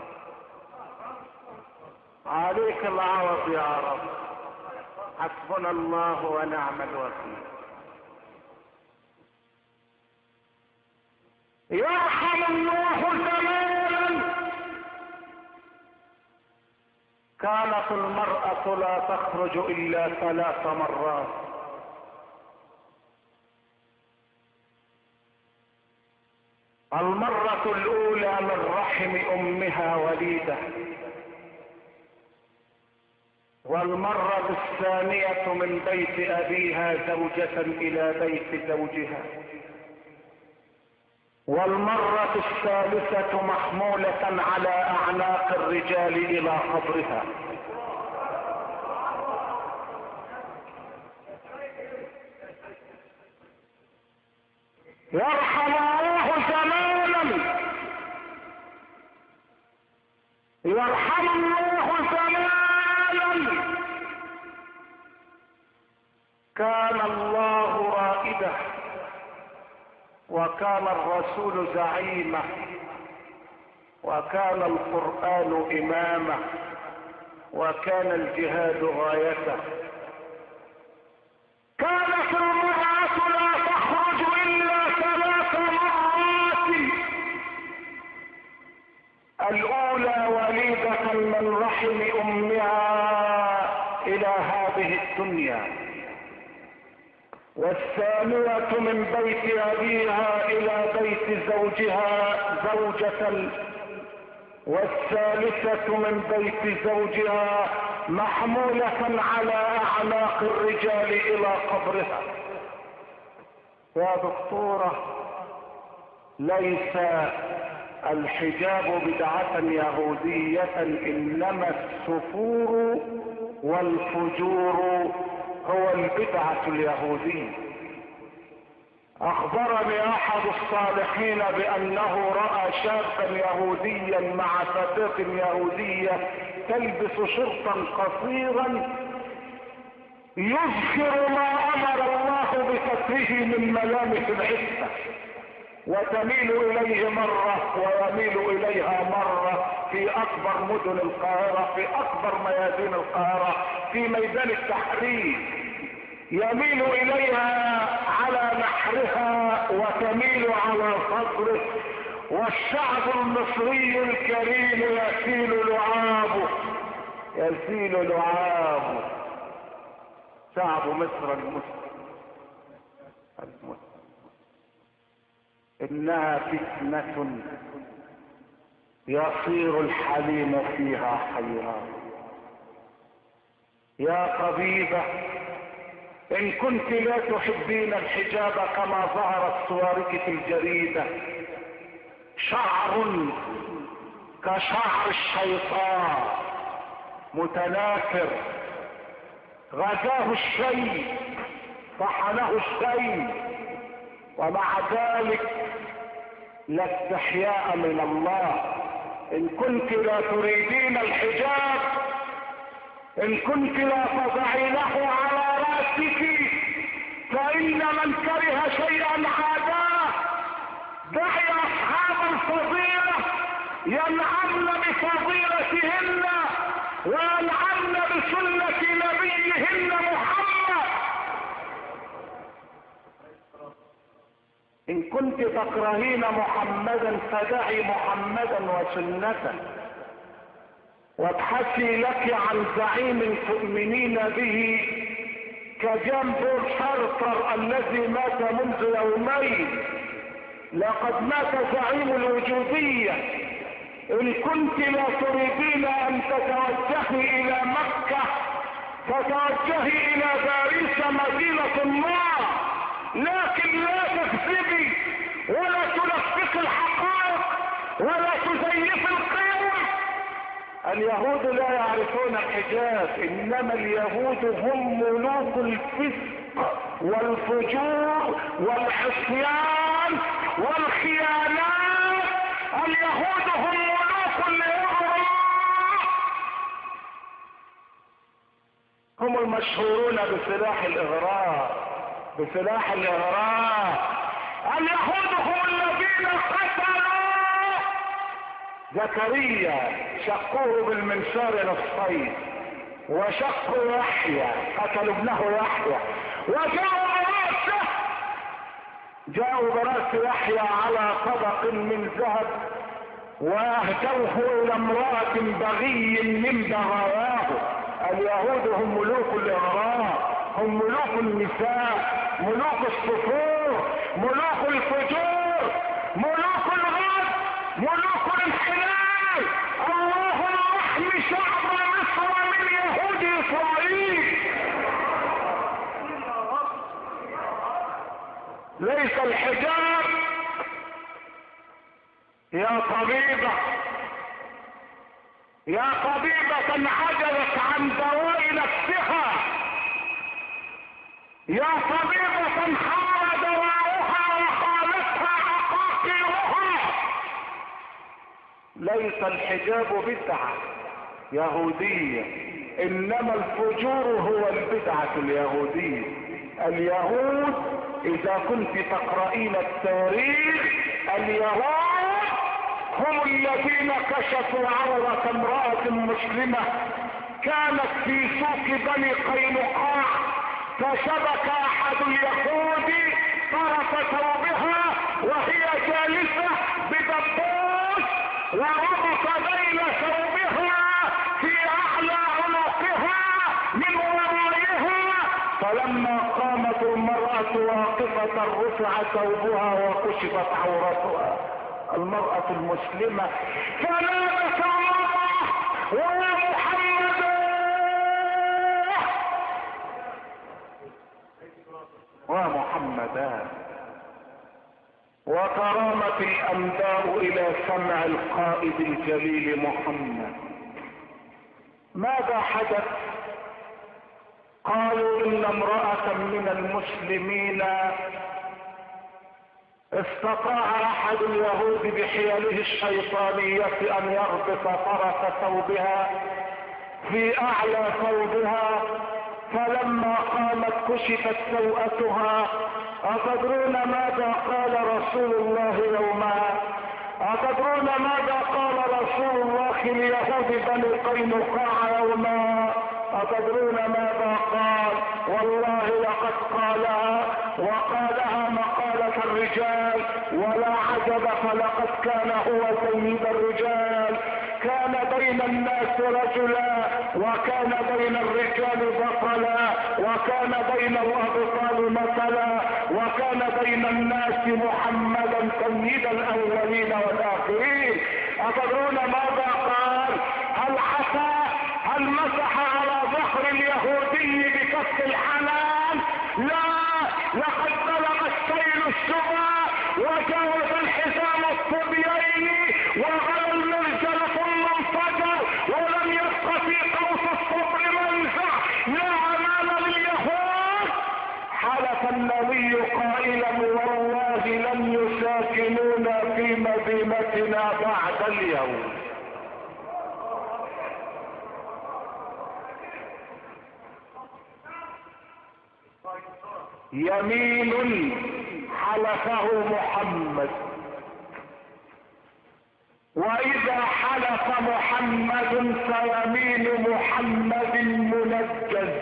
عليك العوض يا رب. حسبنا الله ونعم الوكيل. يرحم الله زمانا كانت المرأة لا تخرج الا ثلاث مرات. المرة الاولى من رحم امها وليدة، والمرة الثانية من بيت ابيها زوجة الى بيت زوجها، والمرة الثالثة محمولة على اعناق الرجال الى قبرها. يرحم الله زمانا يرحم الله زمانا كان الله رائده وكان الرسول زعيمه وكان القرآن امامه وكان الجهاد غايته. كانت المرأة لا تخرج الا ثلاث مرات. الاولى وليدة من رحم امها الى هذه الدنيا، والثانية من بيت ابيها الى بيت زوجها زوجة، والثالثة من بيت زوجها محمولة على اعناق الرجال الى قبرها. يا دكتورة، ليس الحجاب بدعة يهودية، انما السفور والفجور هو البدعة اليهودية. اخبرني احد الصالحين بانه رأى شابا يهوديا مع فتاة يهودية تلبس شرطا قصيرا يذكر ما امر الله بستره من ملامح العفة، وتميل اليه مرة ويميل اليها مرة في اكبر مدن القاهرة، في اكبر ميادين القاهرة، في ميدان التحرير يميل اليها على نحرها وتميل على صدره. والشعب المصري الكريم يسيل لعابه يسيل لعابه شعب مصر المسلم المسلم. انها فتنة يصير الحليم فيها حيران. يا طبيبة ان كنت لا تحبين الحجاب كما ظهرت صورك في الجريدة، شعر كشعر الشيطان متناثر، غزاه الشيء طحنه الشيء، ومع ذلك لا استحياء من الله. ان كنت لا تريدين الحجاب، ان كنت لا تضعينه على رأسك، فإن من كره شيئا عاداه. دعي أصحاب الفضيلة ينعمن بفضيلتهن وينعمن بسنة نبيهن محمد. ان كنت تكرهين محمدا فدعي محمدا وسنته، وابحثي لك عن زعيم تؤمنين به كجان بول شارتر الذي مات منذ يومين. لقد مات زعيم الوجودية. ان كنت لا تريدين ان تتوجهي الى مكة فتوجهي الى باريس مدينة النار، لكن لا تكذبي ولا تلفقي الحقائق ولا تزيفي القيم. اليهود لا يعرفون الحجاب، انما اليهود هم ملوك الفسق والفجور والعصيان والخيانات. اليهود هم ملوك الإغراء، هم المشهورون بسلاح الإغراء، بسلاح الإغراء. اليهود هم الذين قتلوا زكريا، شقوه بالمنشار نصفين، وشقوا يحيى، قتلوا ابنه يحيى، وجاءوا براسه جاءوا براس يحيى على طبق من ذهب، واهدوه الى امرأة بغي من بغاياه. اليهود هم ملوك الاغراء، هم ملوك النساء، ملوك الصفور، ملوك الفجور، ملوك الغد، ملوك الانحلال. اللهم احمي شعب مصر من يهود اسرائيل. ليس الحجاب يا طبيبة، يا طبيبة عجزت عن دواء نفسها، يا طبيبة حار دواؤها وخالتها عقاقيرها. ليس الحجاب بدعة يهودية، انما الفجور هو البدعة اليهودية. اليهود اذا كنت تقرأين التاريخ، اليهود هم الذين كشفوا عورة امرأة مسلمة كانت في سوق بني قينقاع، فشبك احد اليهود طرف ثوبها وهي جالسة بدبوس، وربط بين ثوبها في اعلى عنقها من ورائها، فلما قامت المرأة واقفة رفع ثوبها وكشفت عورتها. المرأة المسلمة فنادت الله ويا محمد ومحمدا. وكرامت الانباء الى سمع القائد الجليل محمد. ماذا حدث؟ قالوا ان امرأة من المسلمين استطاع احد اليهود بحيله الشيطانية ان يربط طرف ثوبها في اعلى ثوبها، فلما قامت كشفت سوءتها. أتدرون ماذا قال رسول الله يومها؟ أتدرون ماذا قال رسول الله ليهود بني قينقاع يومها؟ أتدرون ماذا قال؟ والله لقد قالها، وقالها مقالة الرجال، ولا عجب، فلقد كان هو سيد الرجال. كان بين الناس رجلا، وكان بين الرجال بطلا، وكان بين الابطال مثلا، وكان بين الناس محمدا سيد الاولين والاخرين. أتدرون ماذا قال؟ هل عفا؟ هل مسح على ظهر اليهودي بكف الحنان؟ وجاوز الحزام الصبيين وغلى المرجل ثم انفجر ولم يبق في قوس الصبر منزع لا امام لليهود. حلف النبي قائلا والله لن يساكنونا في مدينتنا بعد اليوم. يمين حلفه محمد، واذا حلف محمد فيمين محمد منجز.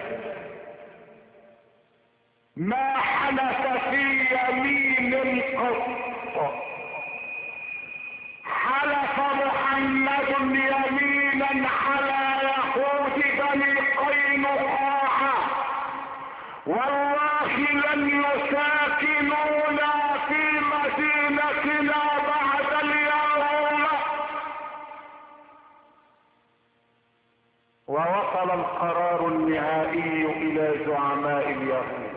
ما حلف في يمين قط. حلف محمد يمينا على يهود بني قينقاع والله لن يساكنونا في مدينتنا بعد اليوم. ووصل القرار النهائي الى زعماء اليهود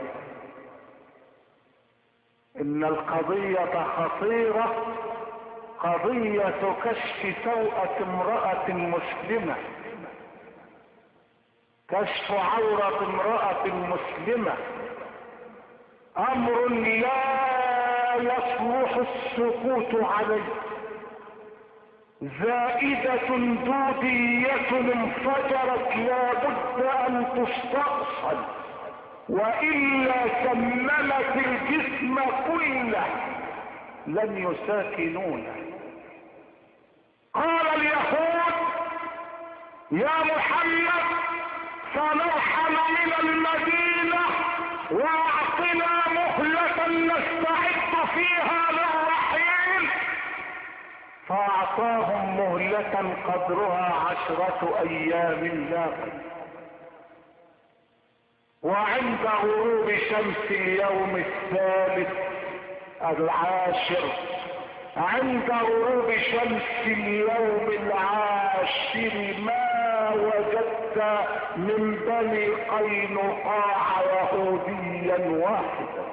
ان القضية خطيرة، قضية كشف سوءة امرأة مسلمة، كشف عورة امرأة مسلمة، امر لا يصلح السكوت عليه. زائدة دودية انفجرت لا بد ان تستأصل والا سممت الجسم كله. لن يساكنونا. قال اليهود يا محمد سنرحل من المدينة واعطنا مهلة نستعد فيها للرحيل. فاعطاهم مهلة قدرها عشرة ايام لاقت. وعند غروب شمس اليوم الثالث العاشر عند غروب شمس اليوم العاشر ما وجدت من بني قينقاع يهوديا واحدا.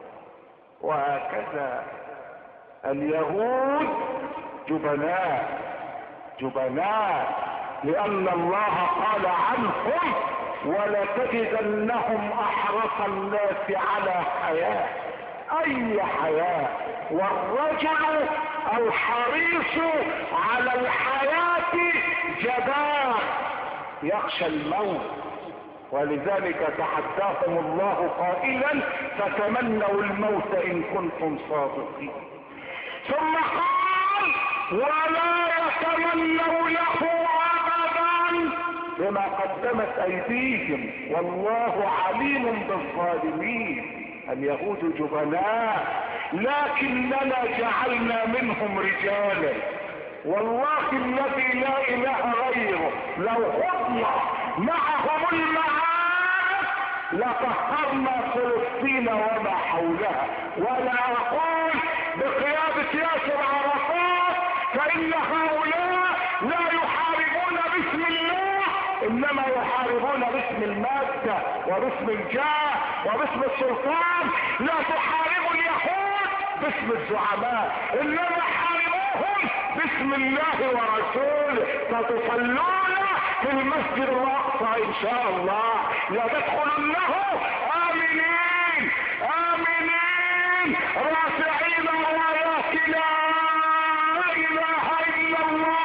وهكذا اليهود جبناء جبناء لان الله قال عنهم ولتجدنهم احرص الناس على حياة. اي حياة؟ والرجل الحريص على الحياة جبان يخشى الموت. ولذلك تحداهم الله قائلا فتمنوا الموت ان كنتم صادقين. ثم قال ولا يتمنوا له ابدا بما قدمت ايديهم والله عليم بالظالمين. اليهود جبناء لكننا جعلنا منهم رجالا. والله الذي لا اله غيره لو خضنا معهم المعارك لطهرنا فلسطين وما حولها. ولا اقول بقيادة ياسر عرفات فان هؤلاء لا يحاربون باسم الله انما يحاربون باسم المادة وباسم الجاه وباسم السلطان. لا تحاربوا اليهود باسم الزعماء انما حاربوهم باسم الله ورسوله. فتصلون في المسجد الاقصى ان شاء الله لتدخلنه امنين امنين رافعين رايات لا اله الا الله.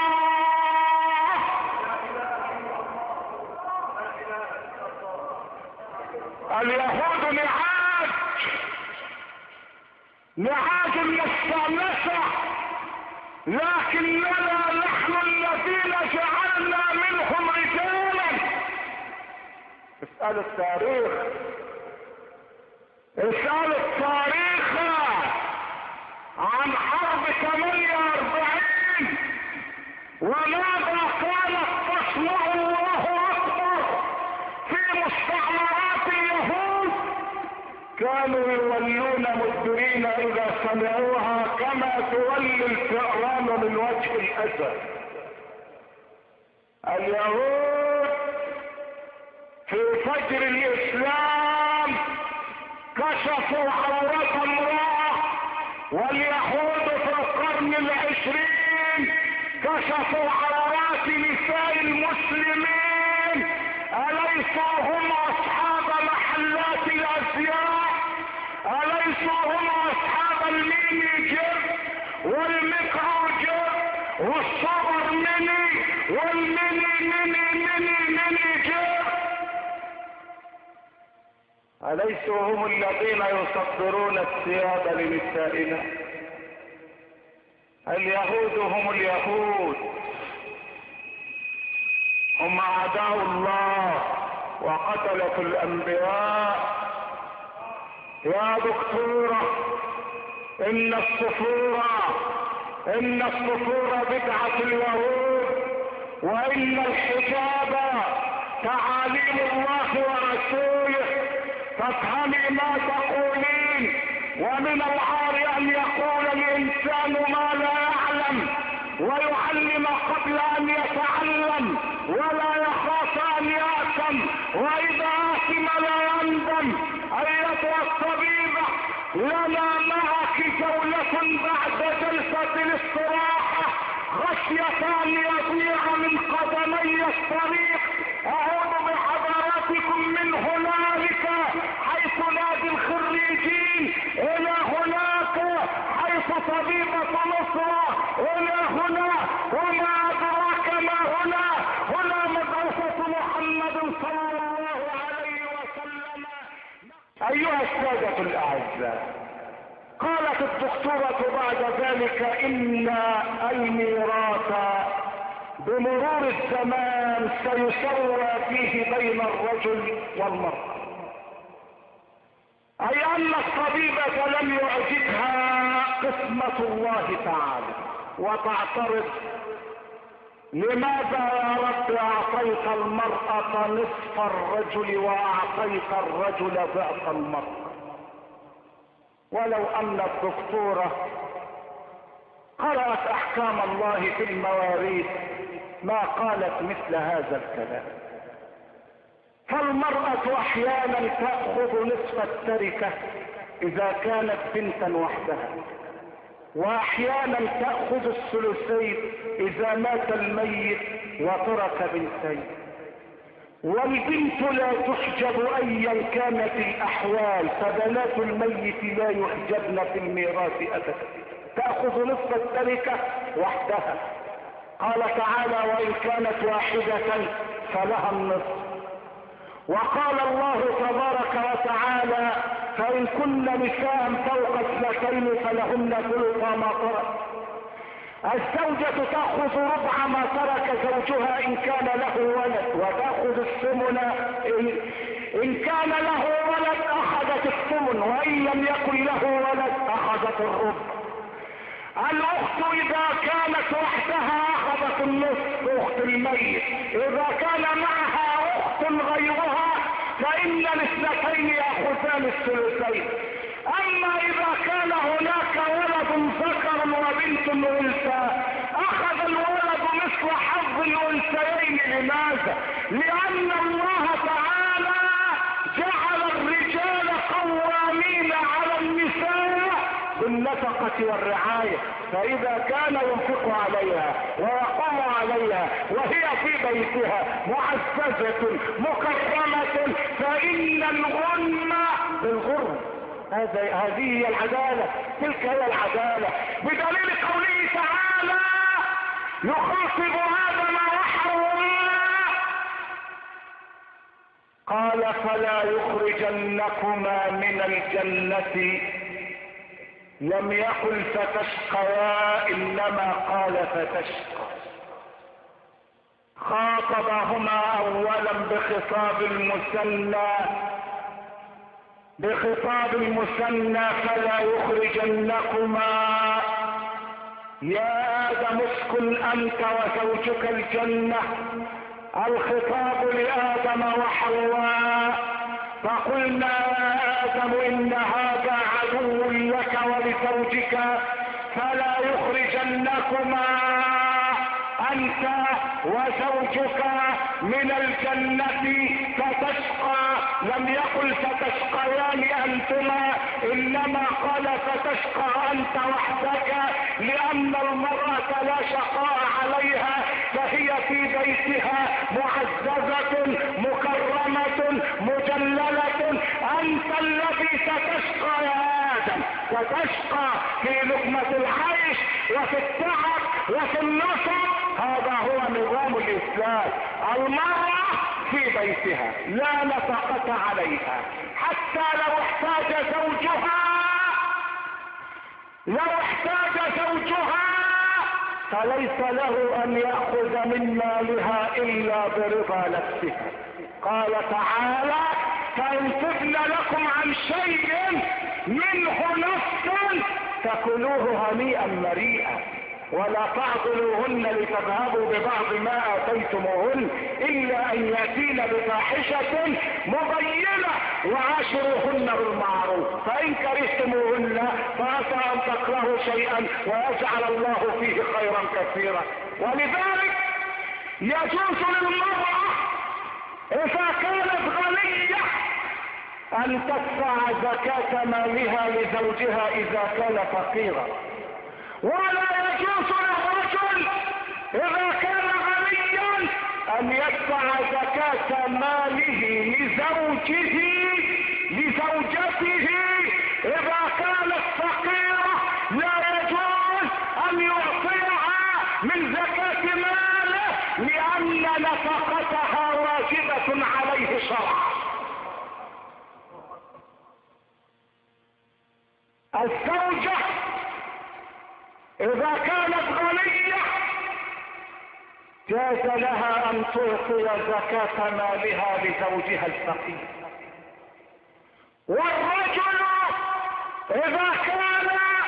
اليهود نعاج نعاج مستانسة لكننا نحن الذين جعلنا منهم رجالا. اسأل التاريخ اسأل التاريخ عن حرب ثمانية واربعين وماذا كانت تصنع الله اكبر في مستعمرات اليهود. كانوا يولون مدبرين اذا سمعوها كما تولي الفئران من وجه الاسد. اليهود في فجر الاسلام كشفوا عورة امرأة واليهود في القرن العشرين كشفوا عورات نساء المسلمين. أليسوا هم أصحاب محلات الأزياء؟ أليسوا هم أصحاب الميني جيب والميكرو جيب والصغر ميني والميني ميني ميني ميني جيب؟ أليسوا هم الذين يصدرون الثياب لنسائنا؟ اليهود هم اليهود، هم أعداء الله وقتلة الأنبياء. يا دكتورة، إن الصفورة إن الصفورة بدعة اليهود، وإن الحجاب تعاليم الله ورسوله. فافهمي ما تقولين. ومن العار أن يقول الإنسان ما لا يعلم ويعلم قبل أن يتعلم ولا يخاف أن يأثم، وإذا آثم لا يندم. أيتها الطبيبة، لنا معك جولة بعد جلسة الاستراحة خشية أن يضيع من قدمي الطريق. أعود بحضراتكم من هنالك حيث نادي الخريجين إلى هناك حيث طبيبة مصر، إلى هنا وما أدراك ما هنا. هنا مدرسة محمد صلى الله عليه وسلم. أيها السادة الأعزاء، قالت الدكتورة بعد ذلك إن الميراث بمرور الزمان سيسوى فيه بين الرجل والمرأة، أي أن الطبيبة لم يعجبها قسمة الله تعالى وتعترض: لماذا يا رب أعطيت المرأة نصف الرجل وأعطيت الرجل ضعف المرأة؟ ولو أن الدكتورة قرأت أحكام الله في المواريث ما قالت مثل هذا الكلام. فالمرأة أحيانا تأخذ نصف التركة إذا كانت بنتا وحدها، وأحيانا تأخذ الثلثين إذا مات الميت وترك بنتين. والبنت لا تحجب أيا كانت الأحوال، فبنات الميت لا يحجبن في الميراث أبدا، تأخذ نصف التركة وحدها. قال تعالى: وإن كانت واحدة فلها النصف. وقال الله تبارك وتعالى: فإن كن نساء فوق اثنتين فلهن ثلث ما ترك. الزوجة تأخذ ربع ما ترك زوجها إن كان له ولد، وتأخذ الثمن إن, إن كان له ولد أخذت الثمن، وإن لم يكن له ولد أخذت الربع. الأخت إذا كانت وحدها أخذت النصف، أخت الميت. إذا كان معها أخت غيرها فإن الاثنتين يأخذان الثلثين. أما إذا كان هناك ولد ذكر وبنت أنثى أخذ الولد مثل حظ الأنثيين. لماذا؟ لأن الله تعالى جعل الرجال قوامين على النساء بالنفقة والرعاية، فإذا كان ينفق عليها ويقوم عليها وهي في بيتها معززة مكرمة فإن الغنم بالغرم. هذا هذه هي العدالة، تلك هي العدالة، بدليل قوله تعالى: يخاطب آدم وحواء قال: فلا يخرجنكما من الجنة. لم يقل فتشقيا، إنما قال فتشقى. خاطبهما أولا بخطاب المثنى بخطاب المثنى فلا يخرجنكما يا آدم اسكن أنت وزوجك الجنة. الخطاب لآدم وحواء، فقلنا يا آدم إن هذا عدو لك ولزوجك فلا يخرجنكما. انت وزوجك من الجنة فتشقى. لم يقل فتشقيان انتما، انما قال فتشقى انت وحدك، لان المرأة لا شقاء عليها، فهي في بيتها معززة مكرمة مجللة. انت الذي ستشقى يا ادم، ستشقى في لقمة العيش وفي التعب وفي النصب. هذا هو نظام الاسلام. المرأة في بيتها لا نفقة عليها، حتى لو احتاج زوجها لو احتاج زوجها فليس له ان يأخذ من مالها الا برضا نفسها. قال تعالى: فان تبن لكم عن شيء منه نفس فكلوه هنيئا مريئا، ولا تعضلوهن لتذهبوا ببعض ما اتيتموهن الا ان ياتين بفاحشة مبينة وعاشروهن بالمعروف، فان كرهتموهن فعسى ان تكرهوا شيئا ويجعل الله فيه خيرا كثيرا. ولذلك يجوز للمرأة اذا كانت غنية ان تدفع زكاة مالها لزوجها اذا كان فقيرا، ولا يجوز للرجل اذا كان غنيا ان يدفع زكاة ماله لزوجه لزوجته اذا كانت فقيرة. لا يجوز ان يعطيها من زكاة ماله لان نفقتها واجبة عليه شرعا. الزوجة اذا كانت غنية جاز لها ان تعطي زكاة مالها لزوجها الفقير. والرجل اذا كان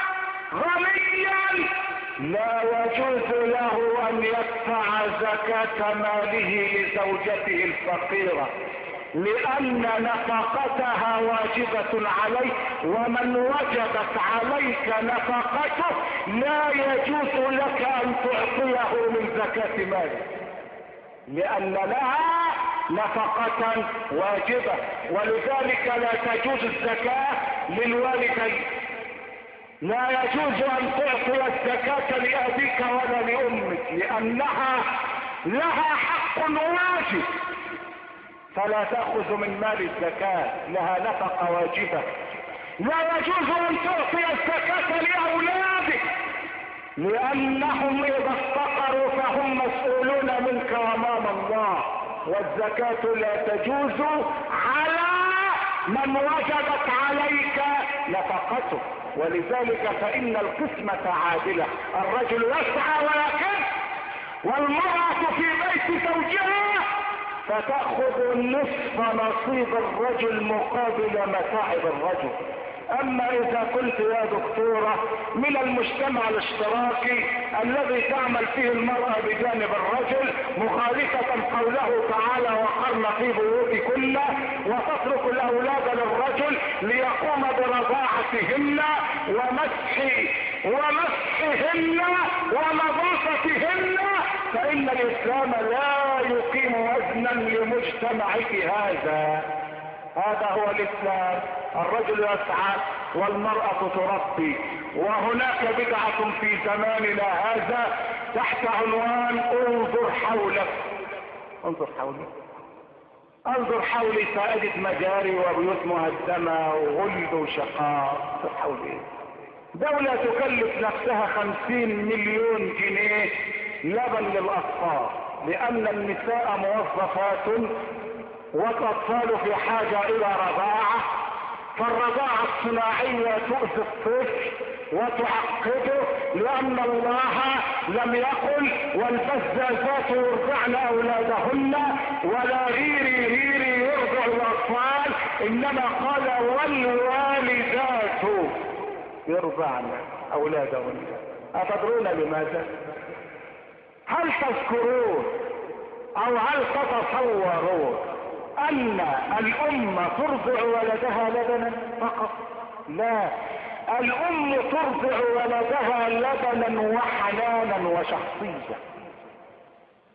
غنيا لا يجوز له ان يدفع زكاة ماله لزوجته الفقيرة، لان نفقتها واجبة عليه، ومن وجبت عليك نفقته لا يجوز لك ان تعطيه من زكاة ماله، لان لها نفقة واجبة. ولذلك لا تجوز الزكاة للوالدين، لا يجوز ان تعطي الزكاة لابيك ولا لامك، لانها لها حق واجب، فلا تأخذ من مال الزكاة، لها نفقة واجبة. لا يجوز ان تعطي الزكاة لاولادك، لانهم اذا افتقروا فهم مسؤولون منك امام الله، والزكاة لا تجوز على من وجبت عليك نفقته. ولذلك فان القسمة عادلة، الرجل يسعى ويكد، والمرأة في بيت زوجها فتأخذ نصف نصيب الرجل مقابل متاعب الرجل. اما اذا قلت يا دكتورة من المجتمع الاشتراكي الذي تعمل فيه المرأة بجانب الرجل مخالفة قوله تعالى: وقرن في بيوتكن، وتترك الاولاد للرجل ليقوم برضاعتهن ومسح ومسحهن ونظافتهن، فان الاسلام لا يقيم وزنا لمجتمعك هذا. هذا هو الاسلام. الرجل يسعى والمرأة تربي. وهناك بدعة في زماننا هذا تحت عنوان انظر حولك. انظر حولك انظر حولي فأجد مجاري وبيوت مهدمة وغلب وشقاء. انظر حولي. دولة تكلف نفسها خمسين مليون جنيه لبن للأطفال، لأن النساء موظفات والأطفال في حاجة إلى رضاعة، فالرضاعة الصناعية تؤذي الطفل وتعقده، لأن الله لم يقل والبزازات يرضعن أولادهن ولا ريري ريري يرضع الأطفال، إنما قال والوالدات يرضعن أولادهن. أتدرون لماذا؟ هل تذكرون أو هل تتصورون ان الام ترضع ولدها لبنا فقط؟ لا، الام ترضع ولدها لبنا وحنانا وشخصية.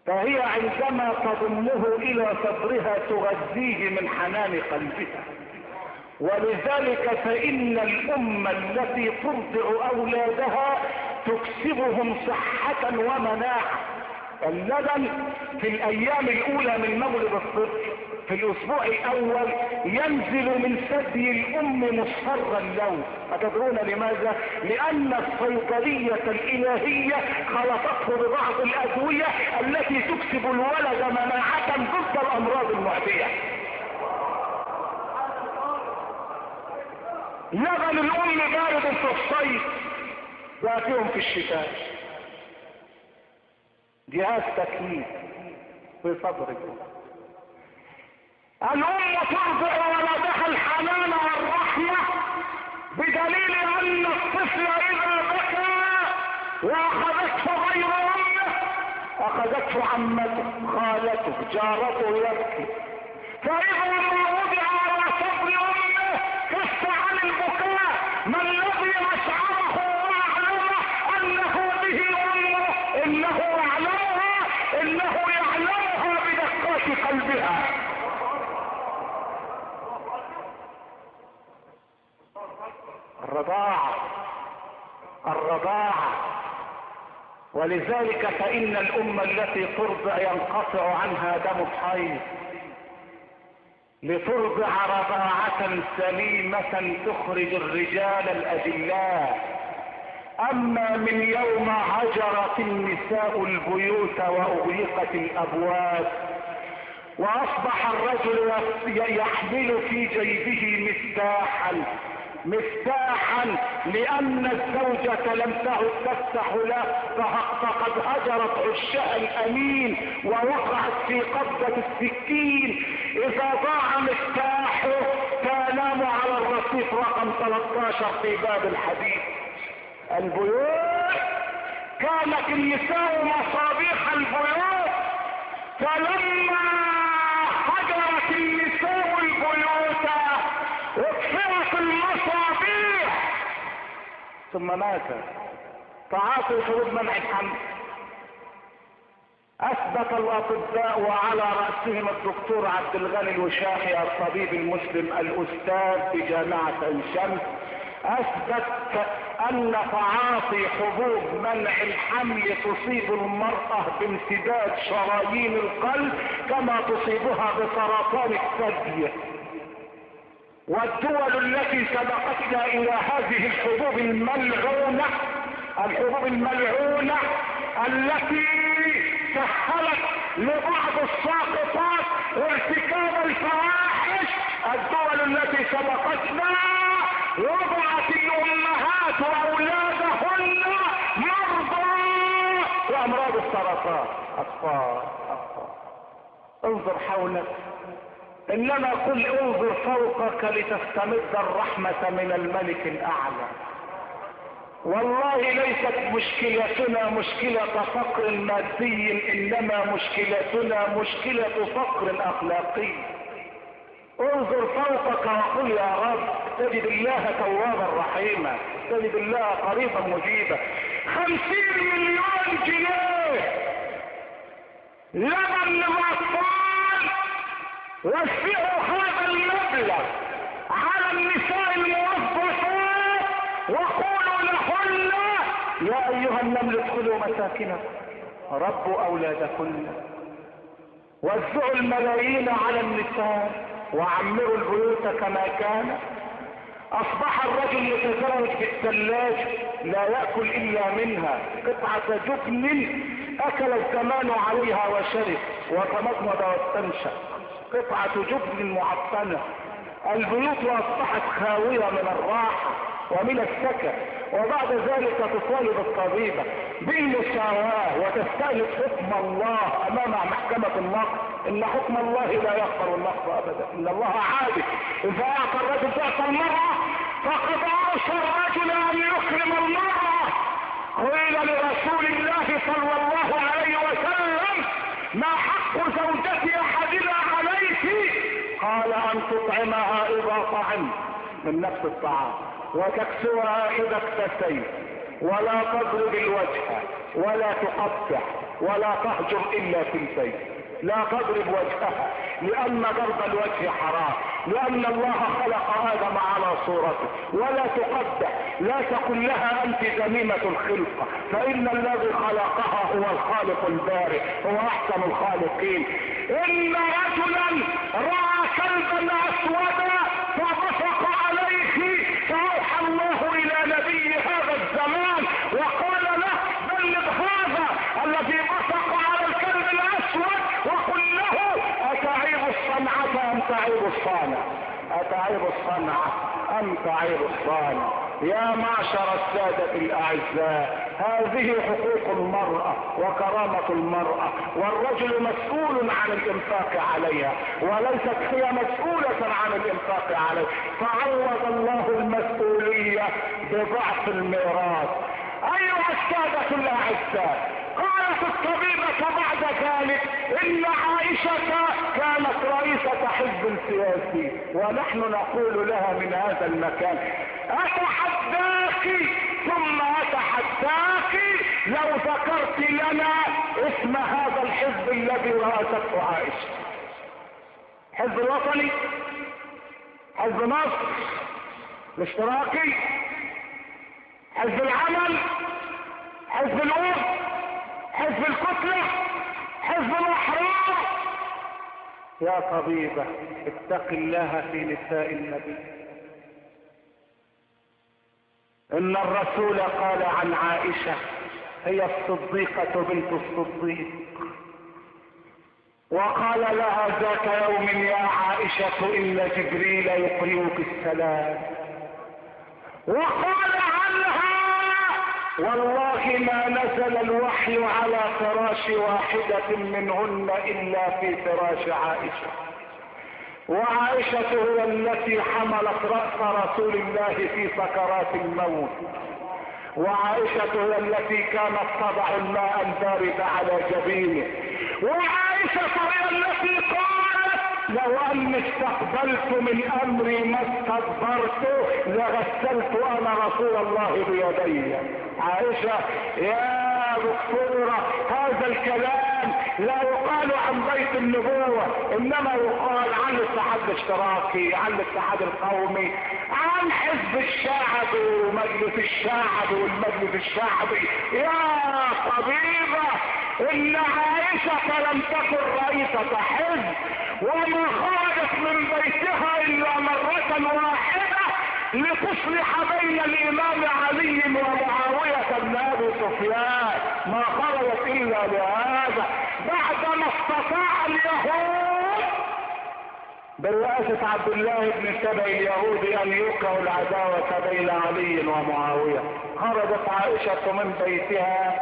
فهي عندما تضمه الى صدرها تغذيه من حنان قلبها. ولذلك فإن الأمة التي ترضع أولادها تكسبهم صحة ومناعة. اللبن في الأيام الأولى من مولد الطفل في الأسبوع الأول ينزل من ثدي الأم مصفر اللون. أتدرون لماذا؟ لأن الصيدلية الإلهية خلطته ببعض الأدوية التي تكسب الولد مناعة ضد الأمراض المعدية. لبن الأم بارد في الصيف يأتيهم في الشتاء. جهاز تكييف في صدرك. الأم ترضع ولدها الحنان والرحمة بدليل أن الطفل إذا بكى وأخذته غير أمه أخذته عمته خالته جارته يبكي، فإذا ما وضع على صدر أمه كف عن البكاء. ما الذي أشعره وأعلمه أنه به أمه؟ إنه يعلمها، إنه يعلمها بدقات قلبها. الرضاعة الرضاعة ولذلك فإن الأمة التي ترضع ينقطع عنها دم الحيض لترضع رضاعة سليمة تخرج الرجال الأجلاء. أما من يوم هجرت النساء البيوت وأغلقت الأبواب وأصبح الرجل يحمل في جيبه مفتاحا مفتاحا لأن الزوجة لم تعد تفتح له، فقد هجرت عشاء الأمين ووقعت في قبضة السكين. إذا ضاع مفتاحه تنام على الرصيف رقم ثلاثة عشر في باب الحديد. البيوت كانت النساء مصابيح البيوت، فلما هجرت النساء البيوت اطفئت المصابيح ثم مات. تعاطي حبوب منع الحمل. اثبت الاطباء وعلى رأسهم الدكتور عبد الغني الوشاحي الطبيب المسلم الاستاذ بجامعة عين شمس، اثبت ان تعاطي حبوب منع الحمل تصيب المرأة بانسداد شرايين القلب كما تصيبها بسرطان الثدي. والدول التي سبقتنا الى هذه الحبوب الملعونة الحبوب الملعونة التي سهلت لبعض الساقطات ارتكاب الفواحش، الدول التي سبقتنا وضعت الامهات واولادهن مرضى وامراض السرطان. اطفال اطفال انظر حولك، انما قل انظر فوقك لتستمد الرحمة من الملك الاعلى. والله ليست مشكلتنا مشكلة فقر مادي، انما مشكلتنا مشكلة فقر اخلاقي. انظر فوقك وقل يا رب، تجد الله توابا رحيما، تجد الله قريبا مجيبا. خمسين مليون جنيه لبن للاطفال، وسعوا هذا المبلغ على النساء الموظفات وقولوا لهن يا ايها النمل ادخلوا مساكنكم ربوا اولادكن. وزعوا الملايين على النساء وعمروا البيوت كما كان. اصبح الرجل يتزوج بالثلاجة لا يأكل الا منها، قطعة جبن اكل الزمان عليها وشرب وتمضمض واستنشق، قطعة جبن معطنة. البيوت اصبحت خاوية من الراحة ومن السكن. وبعد ذلك تطالب الطبيبة بالمساواة وتستأنف حكم الله امام محكمة النقض. ان حكم الله لا يغفر النقض ابدا، ان الله عادل. اذا اعطى الرجل ضعف المرأة فقد اوصى الرجل ان يكرم المرأة. قيل لرسول الله صلى الله عليه وسلم ما حق زوجة احدنا عليك؟ قال ان تطعمها اذا طعمت من نفس الطعام، وتكسوها اذا اكتسيت، ولا تضرب الوجه ولا تقبح ولا تهجر الا في البيت، لا تضرب وجهها لان ضرب الوجه حرام، لان الله خلق ادم على صورته، ولا تقبح، لا تقل لها انت ذميمة الخلقة، فان الذي خلقها هو الخالق البارئ، هو احسن الخالقين. ان رجلا راى كلبا اسودا فبصق عليه، فاوحى الله الى نبي هذا الزمان وقال له بلغ هذا الذي بصق على الكلب الاسود وقل له اتعيب الصنعة ام تعيب الصانع، اتعيب الصنعة ام تعيب الصانع. يا معشر السادة الاعزاء، هذه حقوق المرأة وكرامة المرأة، والرجل مسؤول عن الانفاق عليها وليست هي مسؤولة عن الانفاق عليه، فعوض الله المسؤولية بضعف الميراث. ايها السادة الاعزاء، قالت الطبيبة بعد ذلك ان عائشة كانت رئيسة حزب سياسي، ونحن نقول لها من هذا المكان اتحداك ثم اتحداك لو ذكرت لنا اسم هذا الحزب الذي رأسته عائشة. حزب الوطني، حزب مصر الاشتراكي، حزب العمل، حزب الأوب، حزب الكتلة، حزب الاحرار. يا طبيبة اتق الله في نساء النبي. ان الرسول قال عن عائشة هي الصديقة بنت الصديق، وقال لها ذات يوم يا عائشة ان جبريل يقرئك السلام، وقال عنها والله ما نزل الوحي على فراش واحدة منهن الا في فراش عائشة، وعائشة هي التي حملت رأس رسول الله في سكرات الموت، وعائشة هي التي كانت تضع الماء البارد على جبينه، وعائشة هي التي قالت لو اني استقبلت من امري ما استدبرت لغسلت انا رسول الله بيدي. عائشة يا دكتورة هذا الكلام لا يقال عن بيت النبوة، انما يقال عن الاتحاد الاشتراكي، عن الاتحاد القومي، عن حزب الشعب ومجلس الشعب والمجلس الشعبي. يا طبيبة ان عائشة لم تكن رئيسة حزب، وما خرجت من بيتها الا مرة واحدة لتصلح بين الامام علي ومعاوية بن ابي سفيان، ما خرجت الا لهذا بعدما استطاع اليهود برئاسة عبد الله بن سبأ اليهودي ان يوقعوا العداوة بين علي ومعاوية. خرجت عائشة من بيتها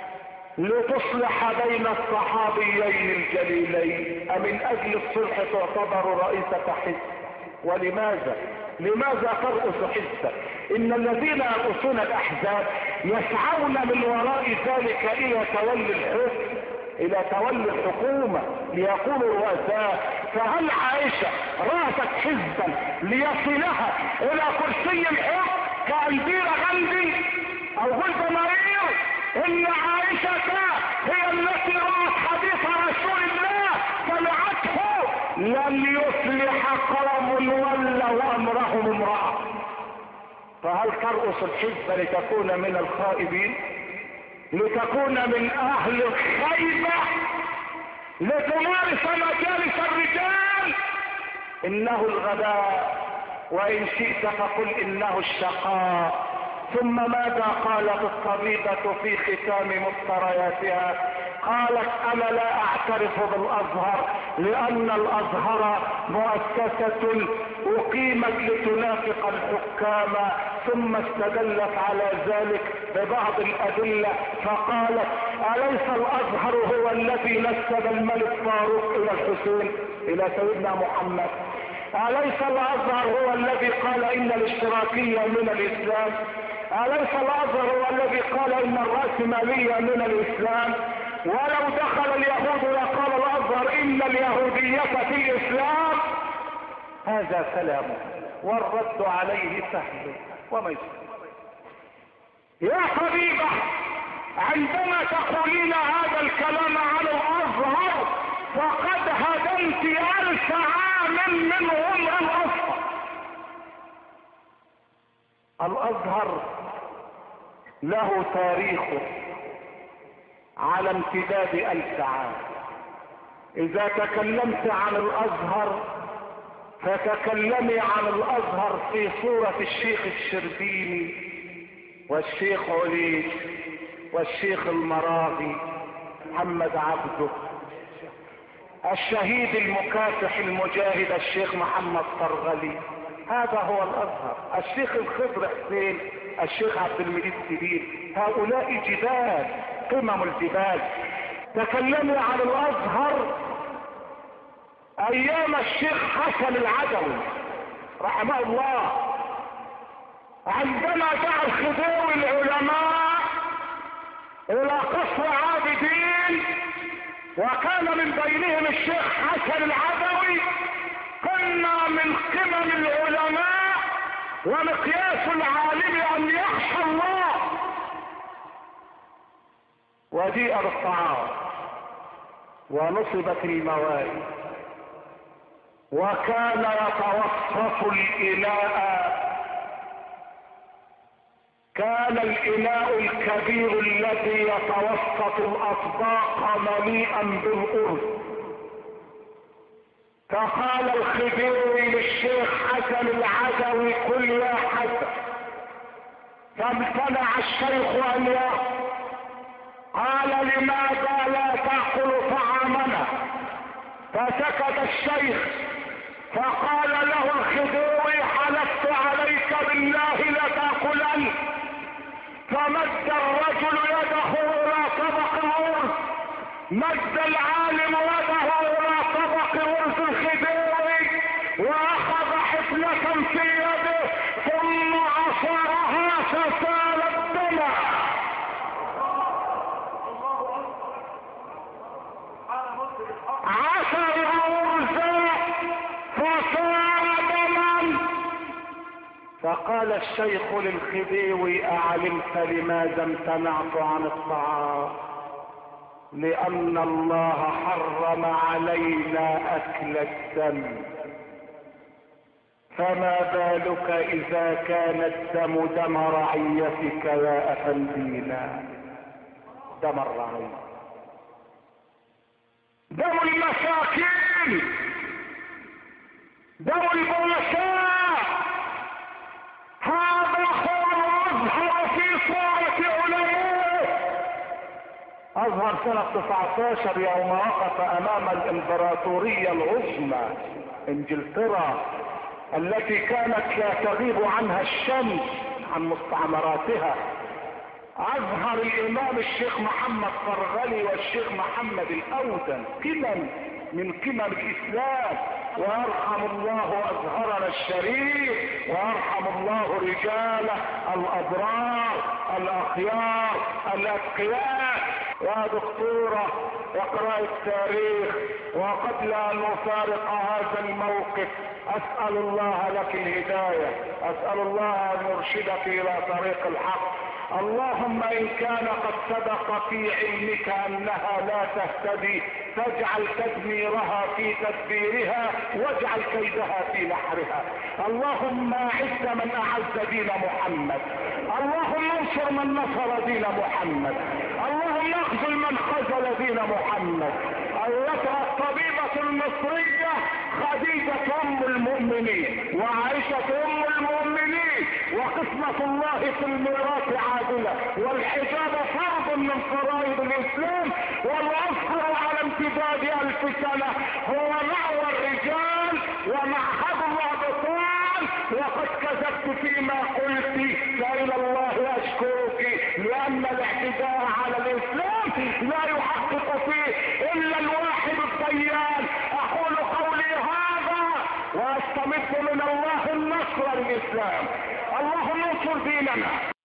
لتصلح بين الصحابيين الجليلين، أمن اجل الصلح تعتبر رئيسة حزب؟ ولماذا؟ لماذا ترأس حزبا؟ ان الذين يرأسون الاحزاب يسعون من وراء ذلك الى تولي الحكم، الى تولي الحكومة ليكونوا رؤساء. فهل عائشة رأست حزبا ليصلها الى كرسي الحكم كألبيرة غندي او جولدا مائير؟ ان عائشة هي التي رأت حديث رسول الله سمعته لن يصلح قوم ولوا امرهم امرأة. فهل ترأس الحزب لتكون من الخائبين، لتكون من اهل الخيبة، لتمارس مجالس الرجال؟ انه الغباء، وان شئت فقل انه الشقاء. ثم ماذا قالت الطبيبة في ختام مفترياتها؟ قالت انا لا اعترف بالازهر لان الازهر مؤسسة اقيمت لتنافق الحكام. ثم استدلت على ذلك ببعض الادلة فقالت اليس الازهر هو الذي نسب الملك فاروق الى الحسين الى سيدنا محمد؟ اليس الازهر هو الذي قال ان الاشتراكية من الاسلام؟ اليس الازهر هو الذي قال ان الرأسمالية من الاسلام؟ ولو دخل اليهود لقال الازهر ان اليهودية في الاسلام. هذا كلامه والرد عليه سهل وميسر. يا طبيبة عندما تقولين هذا الكلام على الازهر فقد هدمت الف عام منهم الازهر. الازهر له تاريخه على امتداد الف عام. اذا تكلمت عن الازهر فتكلمي عن الازهر في صورة الشيخ الشربيني والشيخ علي والشيخ المراغي محمد عبده، الشهيد المكافح المجاهد الشيخ محمد فرغلي، هذا هو الازهر. الشيخ الخضر حسين، الشيخ عبد المجيد سليم، هؤلاء جبال قمم الجبال. تكلمي عن الازهر ايام الشيخ حسن العدوي رحمه الله، عندما دعا الخديوي العلماء الى قصر عابدين وكان من بينهم الشيخ حسن العدوي، كنا من قمم العلماء ومقياس العالم ان يخشى الله. وجيء بالطعام ونصبت الموائد وكان يتوسط الإناء، كان الإناء الكبير الذي يتوسط الأطباق مليئا بالأرز. فقال الخديوي للشيخ حسن العدوي قل يا حسن، فامتنع الشيخ ان يأكل. قال لماذا لا تأكل طعامنا؟ فسكت الشيخ، فقال له الخديوي حلفت عليك بالله لتأكلن. فمد الرجل يده الى طبق الارز، مد العالم يده الى طبق ارز الخديوي واخذ حفنة في يده ثم عصرها فسال الدمع. عصر ارزا فسال دما. فقال الشيخ للخديوي اعلمت لماذا امتنعت عن الطعام؟ لان الله حرم علينا اكل الدم، فما بالك اذا كان الدم دم رعيتك يا افندينا؟ دم الرعية، دم المساكين، دم البؤساء، هذا هو الازهر في صورة علماء. اظهر سنة تسعة عشر يوم وقف امام الامبراطورية العظمى انجلترا التي كانت لا تغيب عنها الشمس عن مستعمراتها، اظهر الامام الشيخ محمد فرغلي والشيخ محمد الاودن قمم من قمم الاسلام. ويرحم الله ازهرنا الشريف ويرحم الله رجاله الابرار الاخيار الاتقياء. يا دكتورة اقرأ التاريخ، وقبل ان نفارق هذا الموقف اسأل الله لك الهداية، اسأل الله ان يرشدك الى طريق الحق. اللهم ان كان قد سبق في علمك انها لا تهتدي فاجعل تدميرها في تدبيرها واجعل كيدها في نحرها. اللهم اعز من اعز دين محمد، اللهم انصر من نصر دين محمد، اللهم اخذل من خذل دين محمد. ايتها الطبيبة المصرية خديجة ام المؤمنين وعائشة ام المؤمنين، وقسمة الله في الميراث عادلة، والحجاب فرض من فرائض الاسلام، والعصر على امتداد الف سنة هو مأوى الرجال ومعهد الابطال. وقد كذبت فيما قلت، فإلى الله اشكرك، لان الاعتداء على الاسلام لا يحقق فيه الا الواحد الديان. اقول قولي هذا واستمد من الله النصر للاسلام. اللهم انصر ديننا.